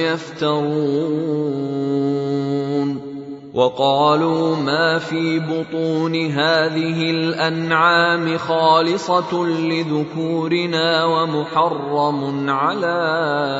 يَفْتَرُونَ وَقَالُوا مَا فِي بُطُونِ هَٰذِهِ الْأَنْعَامِ خَالِصَةٌ لِّذُكُورِنَا وَمُحَرَّمٌ عَلَىٰ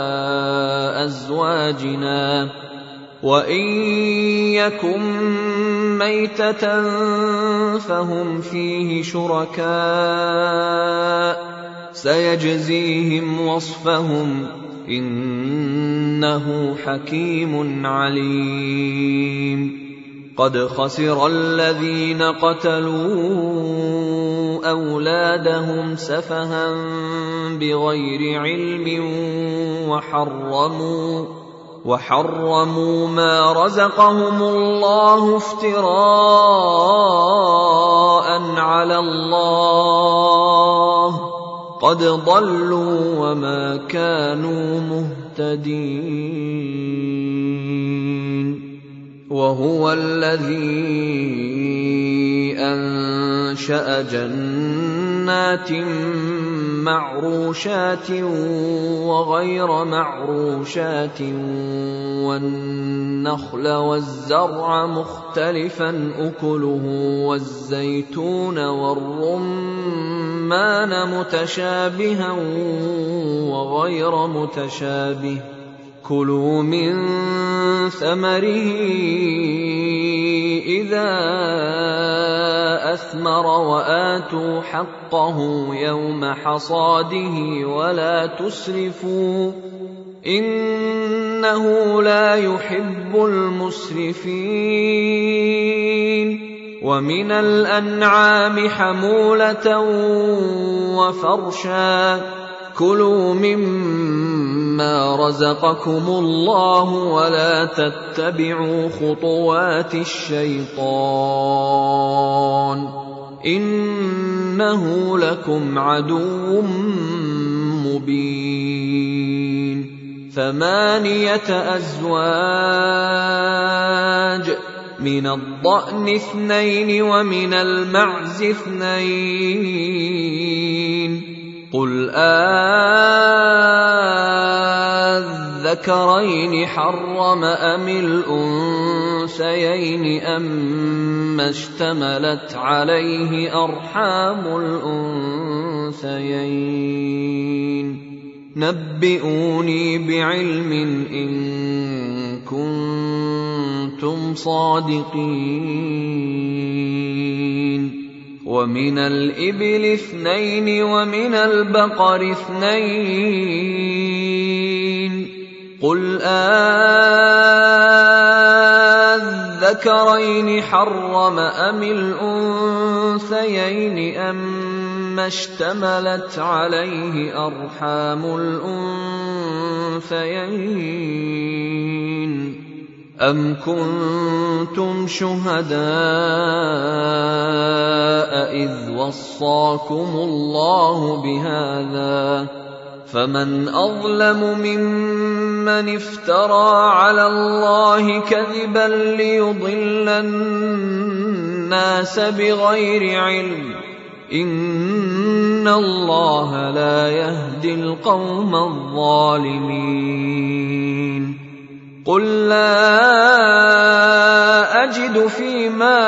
أَزْوَاجِنَا ۖ وَإِن يَكُن مَّيْتَةً فَهُمْ فِيهِ شُرَكَاءُ ۚ سَيَجْزِيهِمْ وَصْفَهُمْ ۚ إِنَّهُ حَكِيمٌ عَلِيمٌ قَدْ خَسِرَ الَّذِينَ قَتَلُوا أَوْلَادَهُمْ سَفَهًا بِغَيْرِ عِلْمٍ وَحَرَّمُوا مَا رَزَقَهُمُ اللَّهُ افْتِرَاءً عَلَى اللَّهِ ۚ قَدْ ضَلُّوا وَمَا كَانُوا مُهْتَدِينَ وَهُوَ الَّذِي أَنشَأَ جَنَّاتٍ مَّعْرُوشَاتٍ وَغَيْرَ مَعْرُوشَاتٍ وَالنَّخْلَ وَالزَّرْعَ مُخْتَلِفًا أُكُلُهُ وَالزَّيْتُونَ وَالرُّمَّانَ مُتَشَابِهًا وَغَيْرَ مُتَشَابِهٍ ۚ كُلُوا مِن ثَمَرِهِ إِذَا أَثْمَرَ وَآتُوا حَقَّهُ يَوْمَ حَصَادِهِ وَلَا تُسْرِفُوا ۚ إِنَّهُ لَا يُحِبُّ الْمُسْرِفِينَ ومن الأنعام حمولة وفرشا كلوا مما رزقكم الله ولا تتبعوا خطوات الشيطان إنه لكم عدو مبين 8 أزواج من الضأن 2 ومن المعز 2 قل أذكرين حرم أم الأنثيين أما اشتملت عليه أرحام الأنثيين نبئوني بعلم إن كنتم صادقين ومن الإبل 2 ومن البقر 2 قل أذكرين حرم أم الأنثيين أما اشتملت عليه أرحام الأنثيين أم كنتم شهداء إذ وصاكم الله بهذا فمن أظلم ممن افترى على الله كذبا ليضل الناس بغير علم إن الله لا يهدي القوم الظالمين قل لا أجد فيما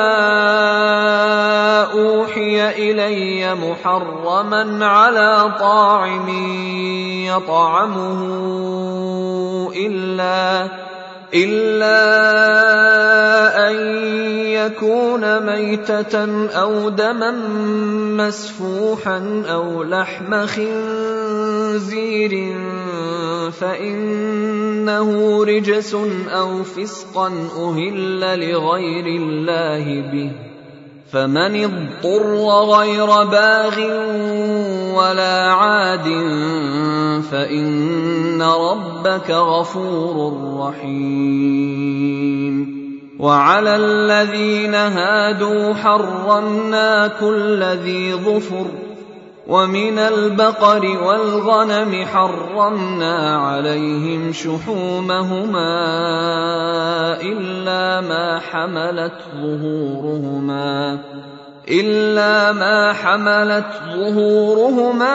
أوحي إلي محرما على طاعم يطعمه إلا أن يكون ميتة أو دما مسفوحا أو لحم خنزير فإنه رجس أو فسقا أهل لغير الله به فمن اضطر غير باغ ولا عاد فإن ربك غفور رحيم وعلى الذين هادوا حرمنا كل ذي ظفر ومن البقر والغنم حرمنا عليهم شحومهما إلا ما حملت ظهورهما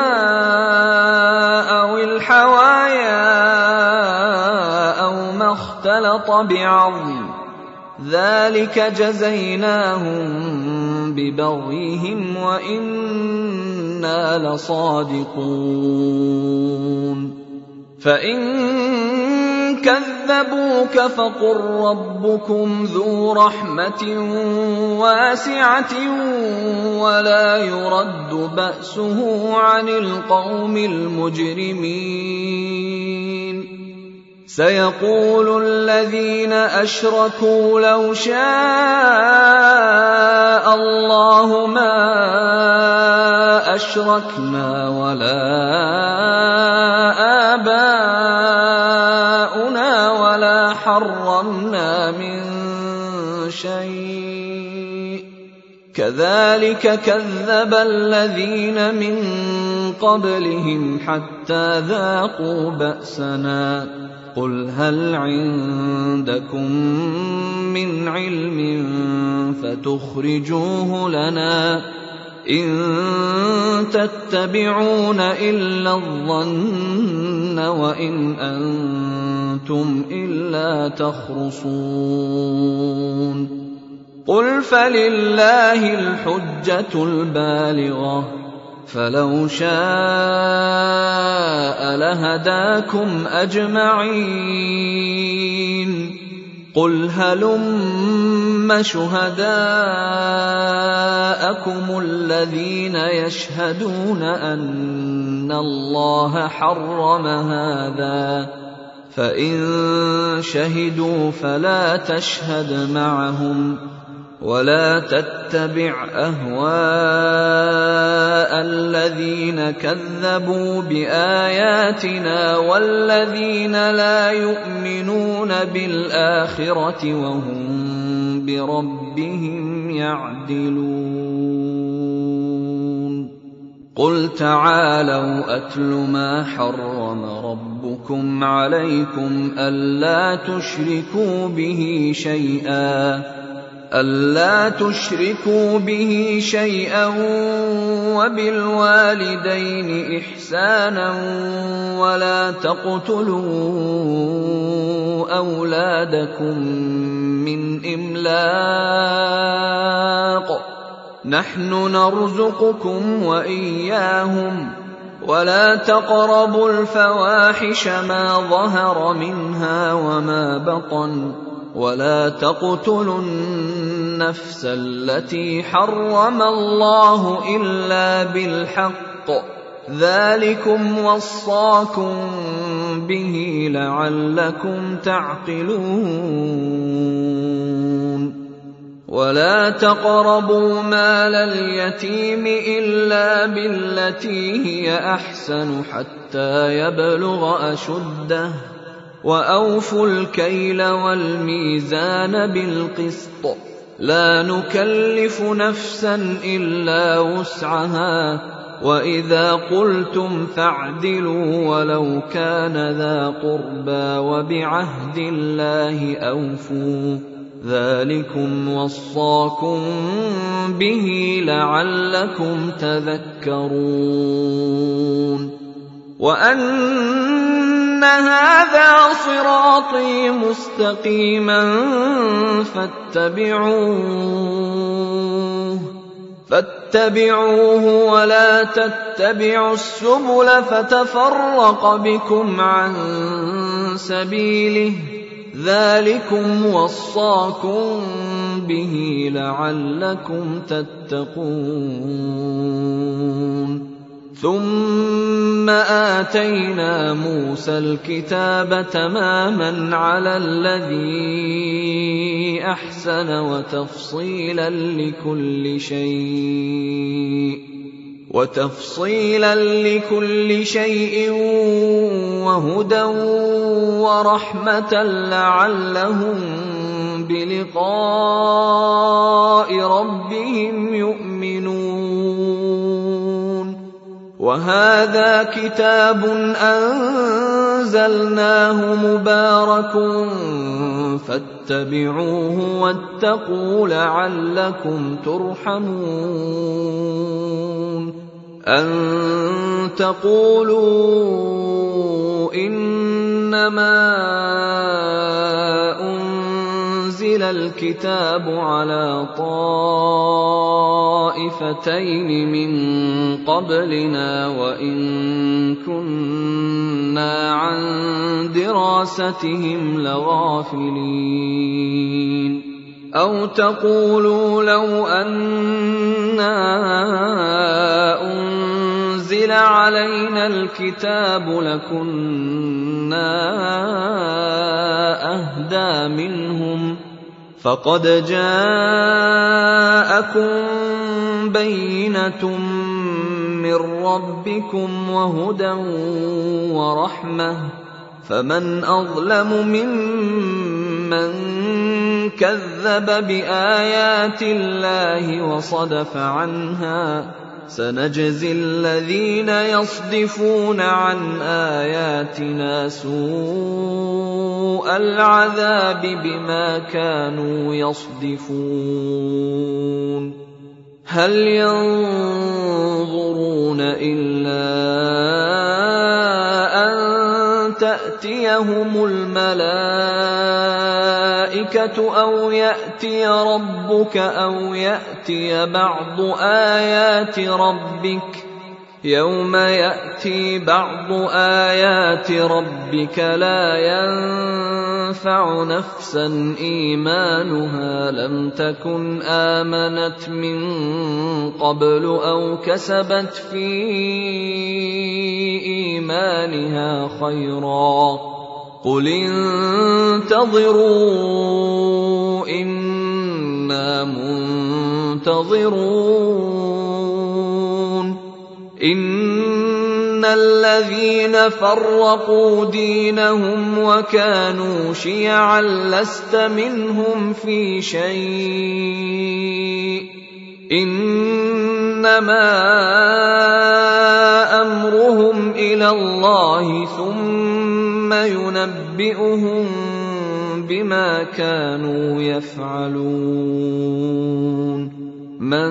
أو الحوايا أو ما اختلط بعظم ذلك جزيناهم ببغيهم وإنا لصادقون فإن كذبوك فقل ربكم ذو رحمة واسعة ولا يرد بأسه عن القوم المجرمين سيقول الذين أشركوا لو شاء الله ما أشركنا ولا آباؤنا ولا حرمنا من شيء كذلك كذب الذين من قبلهم حتى ذاقوا بأسنا قل هل عندكم من علم فتخرجوه لنا إن تتبعون إلا الظن وإن أنتم إلا تخرصون قل فلله الحجة البالغة فلو شاء لهداكم أجمعين قل هلم شهداءكم الذين يشهدون أن الله حرم هذا فإن شهدوا فلا تشهد معهم ولا تتبع أهواء الذين كذبوا بآياتنا والذين لا يؤمنون بالآخرة وهم بربهم يعدلون. قل تعالوا أتل ما حرم ربكم عليكم ألا تشركوا به شيئا وبالوالدين إحسانا ولا تقتلوا أولادكم من إملاق نحن نرزقكم وإياهم ولا تقربوا الفواحش ما ظهر منها وما بطن ولا تقتلوا النفس التي حرم الله إلا بالحق ذلكم وصاكم به لعلكم تعقلون. ولا تقربوا مال اليتيم إلا بالتي هي أحسن حتى يبلغ أشده وأوفوا الكيل والميزان بالقسط لا نكلف نفسا إلا وسعها وإذا قلتم فاعدلوا ولو كان ذا قربى وبعهد الله أوفوا ذلكم وصاكم به لعلكم تذكرون. وأن هذا صراطي مستقيما فاتبعوه ولا تتبعوا السبل فتفرق بكم عن سبيله ذلكم وصاكم به لعلكم تتقون. ثم آتينا موسى الكتاب تماما على الذي أحسن وتفصيلا لكل شيء وهدى ورحمة لعلهم بلقاء ربهم يؤمنون. وهذا كتاب أنزلناه مبارك فاتبعوه واتقوا لعلكم ترحمون. أن تقولوا إنما أنزل الكتاب على طائفتين من قبلنا وإن كنا عن دراستهم لغافلين. أو تقولوا لو أنا أنزل علينا الكتاب لكنا أهدى منهم فقد جاءكم بينة من ربكم وهدى ورحمة فمن أظلم ممن كذب بآيات الله وصدف عنها سنجزي الذين يصدفون عن آياتنا سوء العذاب بما كانوا يصدفون. هل ينظرون إلا أن تأتيهم الملائكة أو يأتي ربك أو يأتي بعض آيات ربك يوم يأتي بعض آيات ربك لا ينفع نفسا إيمانها لم تكن آمنت من قبل أو كسبت في إيمانها خيرا قل انتظروا إنا إِنَّا مُنتَظِرُونَ إِنَّ الَّذِينَ فَرَّقُوا دِينَهُمْ وَكَانُوا شِيَعًا لَّسْتَ مِنْهُمْ فِي شَيْءٍ إِنَّمَا أَمْرُهُمْ إِلَى اللَّهِ ثُمَّ يُنَبِّئُهُم بِمَا كَانُوا يَفْعَلُونَ مَن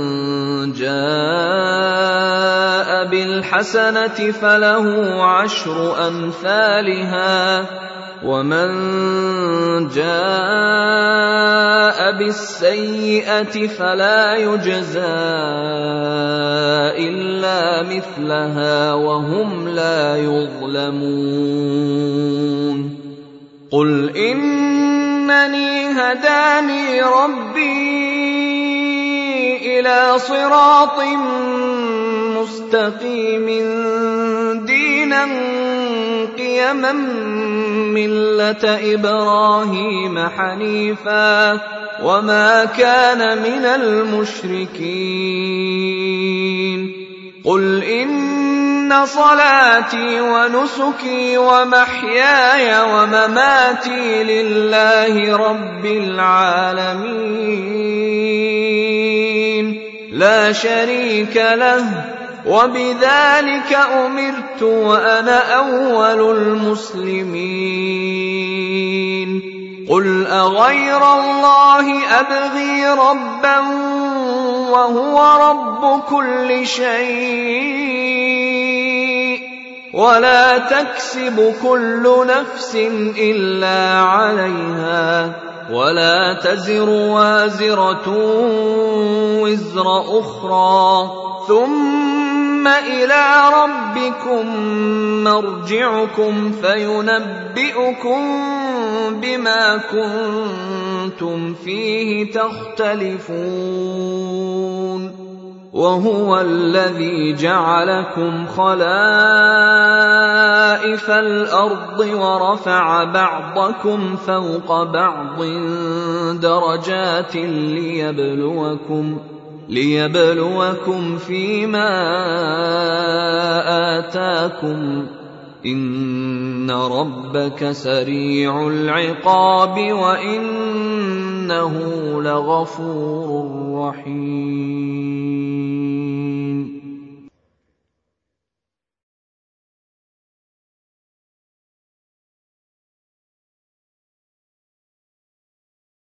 جَاءَ بِالْحَسَنَةِ فَلَهُ عَشْرُ أَمْثَالِهَا وَمَن جَاءَ بِالسَّيِّئَةِ فَلَا يُجْزَىٰ إِلَّا مِثْلَهَا وَهُمْ لَا يُظْلَمُونَ قُلْ إِنَّنِي هَدَانِي رَبِّي إِلَىٰ صِرَاطٍ مُّسْتَقِيمٍ دِينًا قِيَمًا مِّلَّةَ إِبْرَاهِيمَ حَنِيفًا وَمَا كَانَ مِنَ الْمُشْرِكِينَ قُلْ إِنَّ صَلَاتِي وَنُسُكِي وَمَحْيَايَ وَمَمَاتِي لِلَّهِ رَبِّ الْعَالَمِينَ لَا شَرِيكَ لَهُ وَبِذَلِكَ أُمِرْتُ وَأَنَا أَوَّلُ الْمُسْلِمِينَ قُلْ أَغَيْرَ اللَّهِ أَبْغِي رَبًّا وَهُوَ رَبُّ كُلِّ شَيْءٍ وَلَا تَكْسِبُ كُلُّ نَفْسٍ إِلَّا عَلَيْهَا وَلَا تَزِرُ وَازِرَةٌ وِزْرَ أُخْرَىٰ ثُمَّ إِلَىٰ رَبِّكُم مَّرْجِعُكُمْ فَيُنَبِّئُكُم بِمَا كُنتُمْ فِيهِ تَخْتَلِفُونَ وَهُوَ الَّذِي جَعَلَكُمْ خَلَائِفَ الْأَرْضِ وَرَفَعَ بَعْضَكُمْ فَوْقَ بَعْضٍ دَرَجَاتٍ لِيَبْلُوَكُمْ فِيمَا آتَاكُمْ ۗ إِنَّ رَبَّكَ سَرِيعُ الْعِقَابِ وَإِنَّهُ لَغَفُورٌ رَّحِيمٌ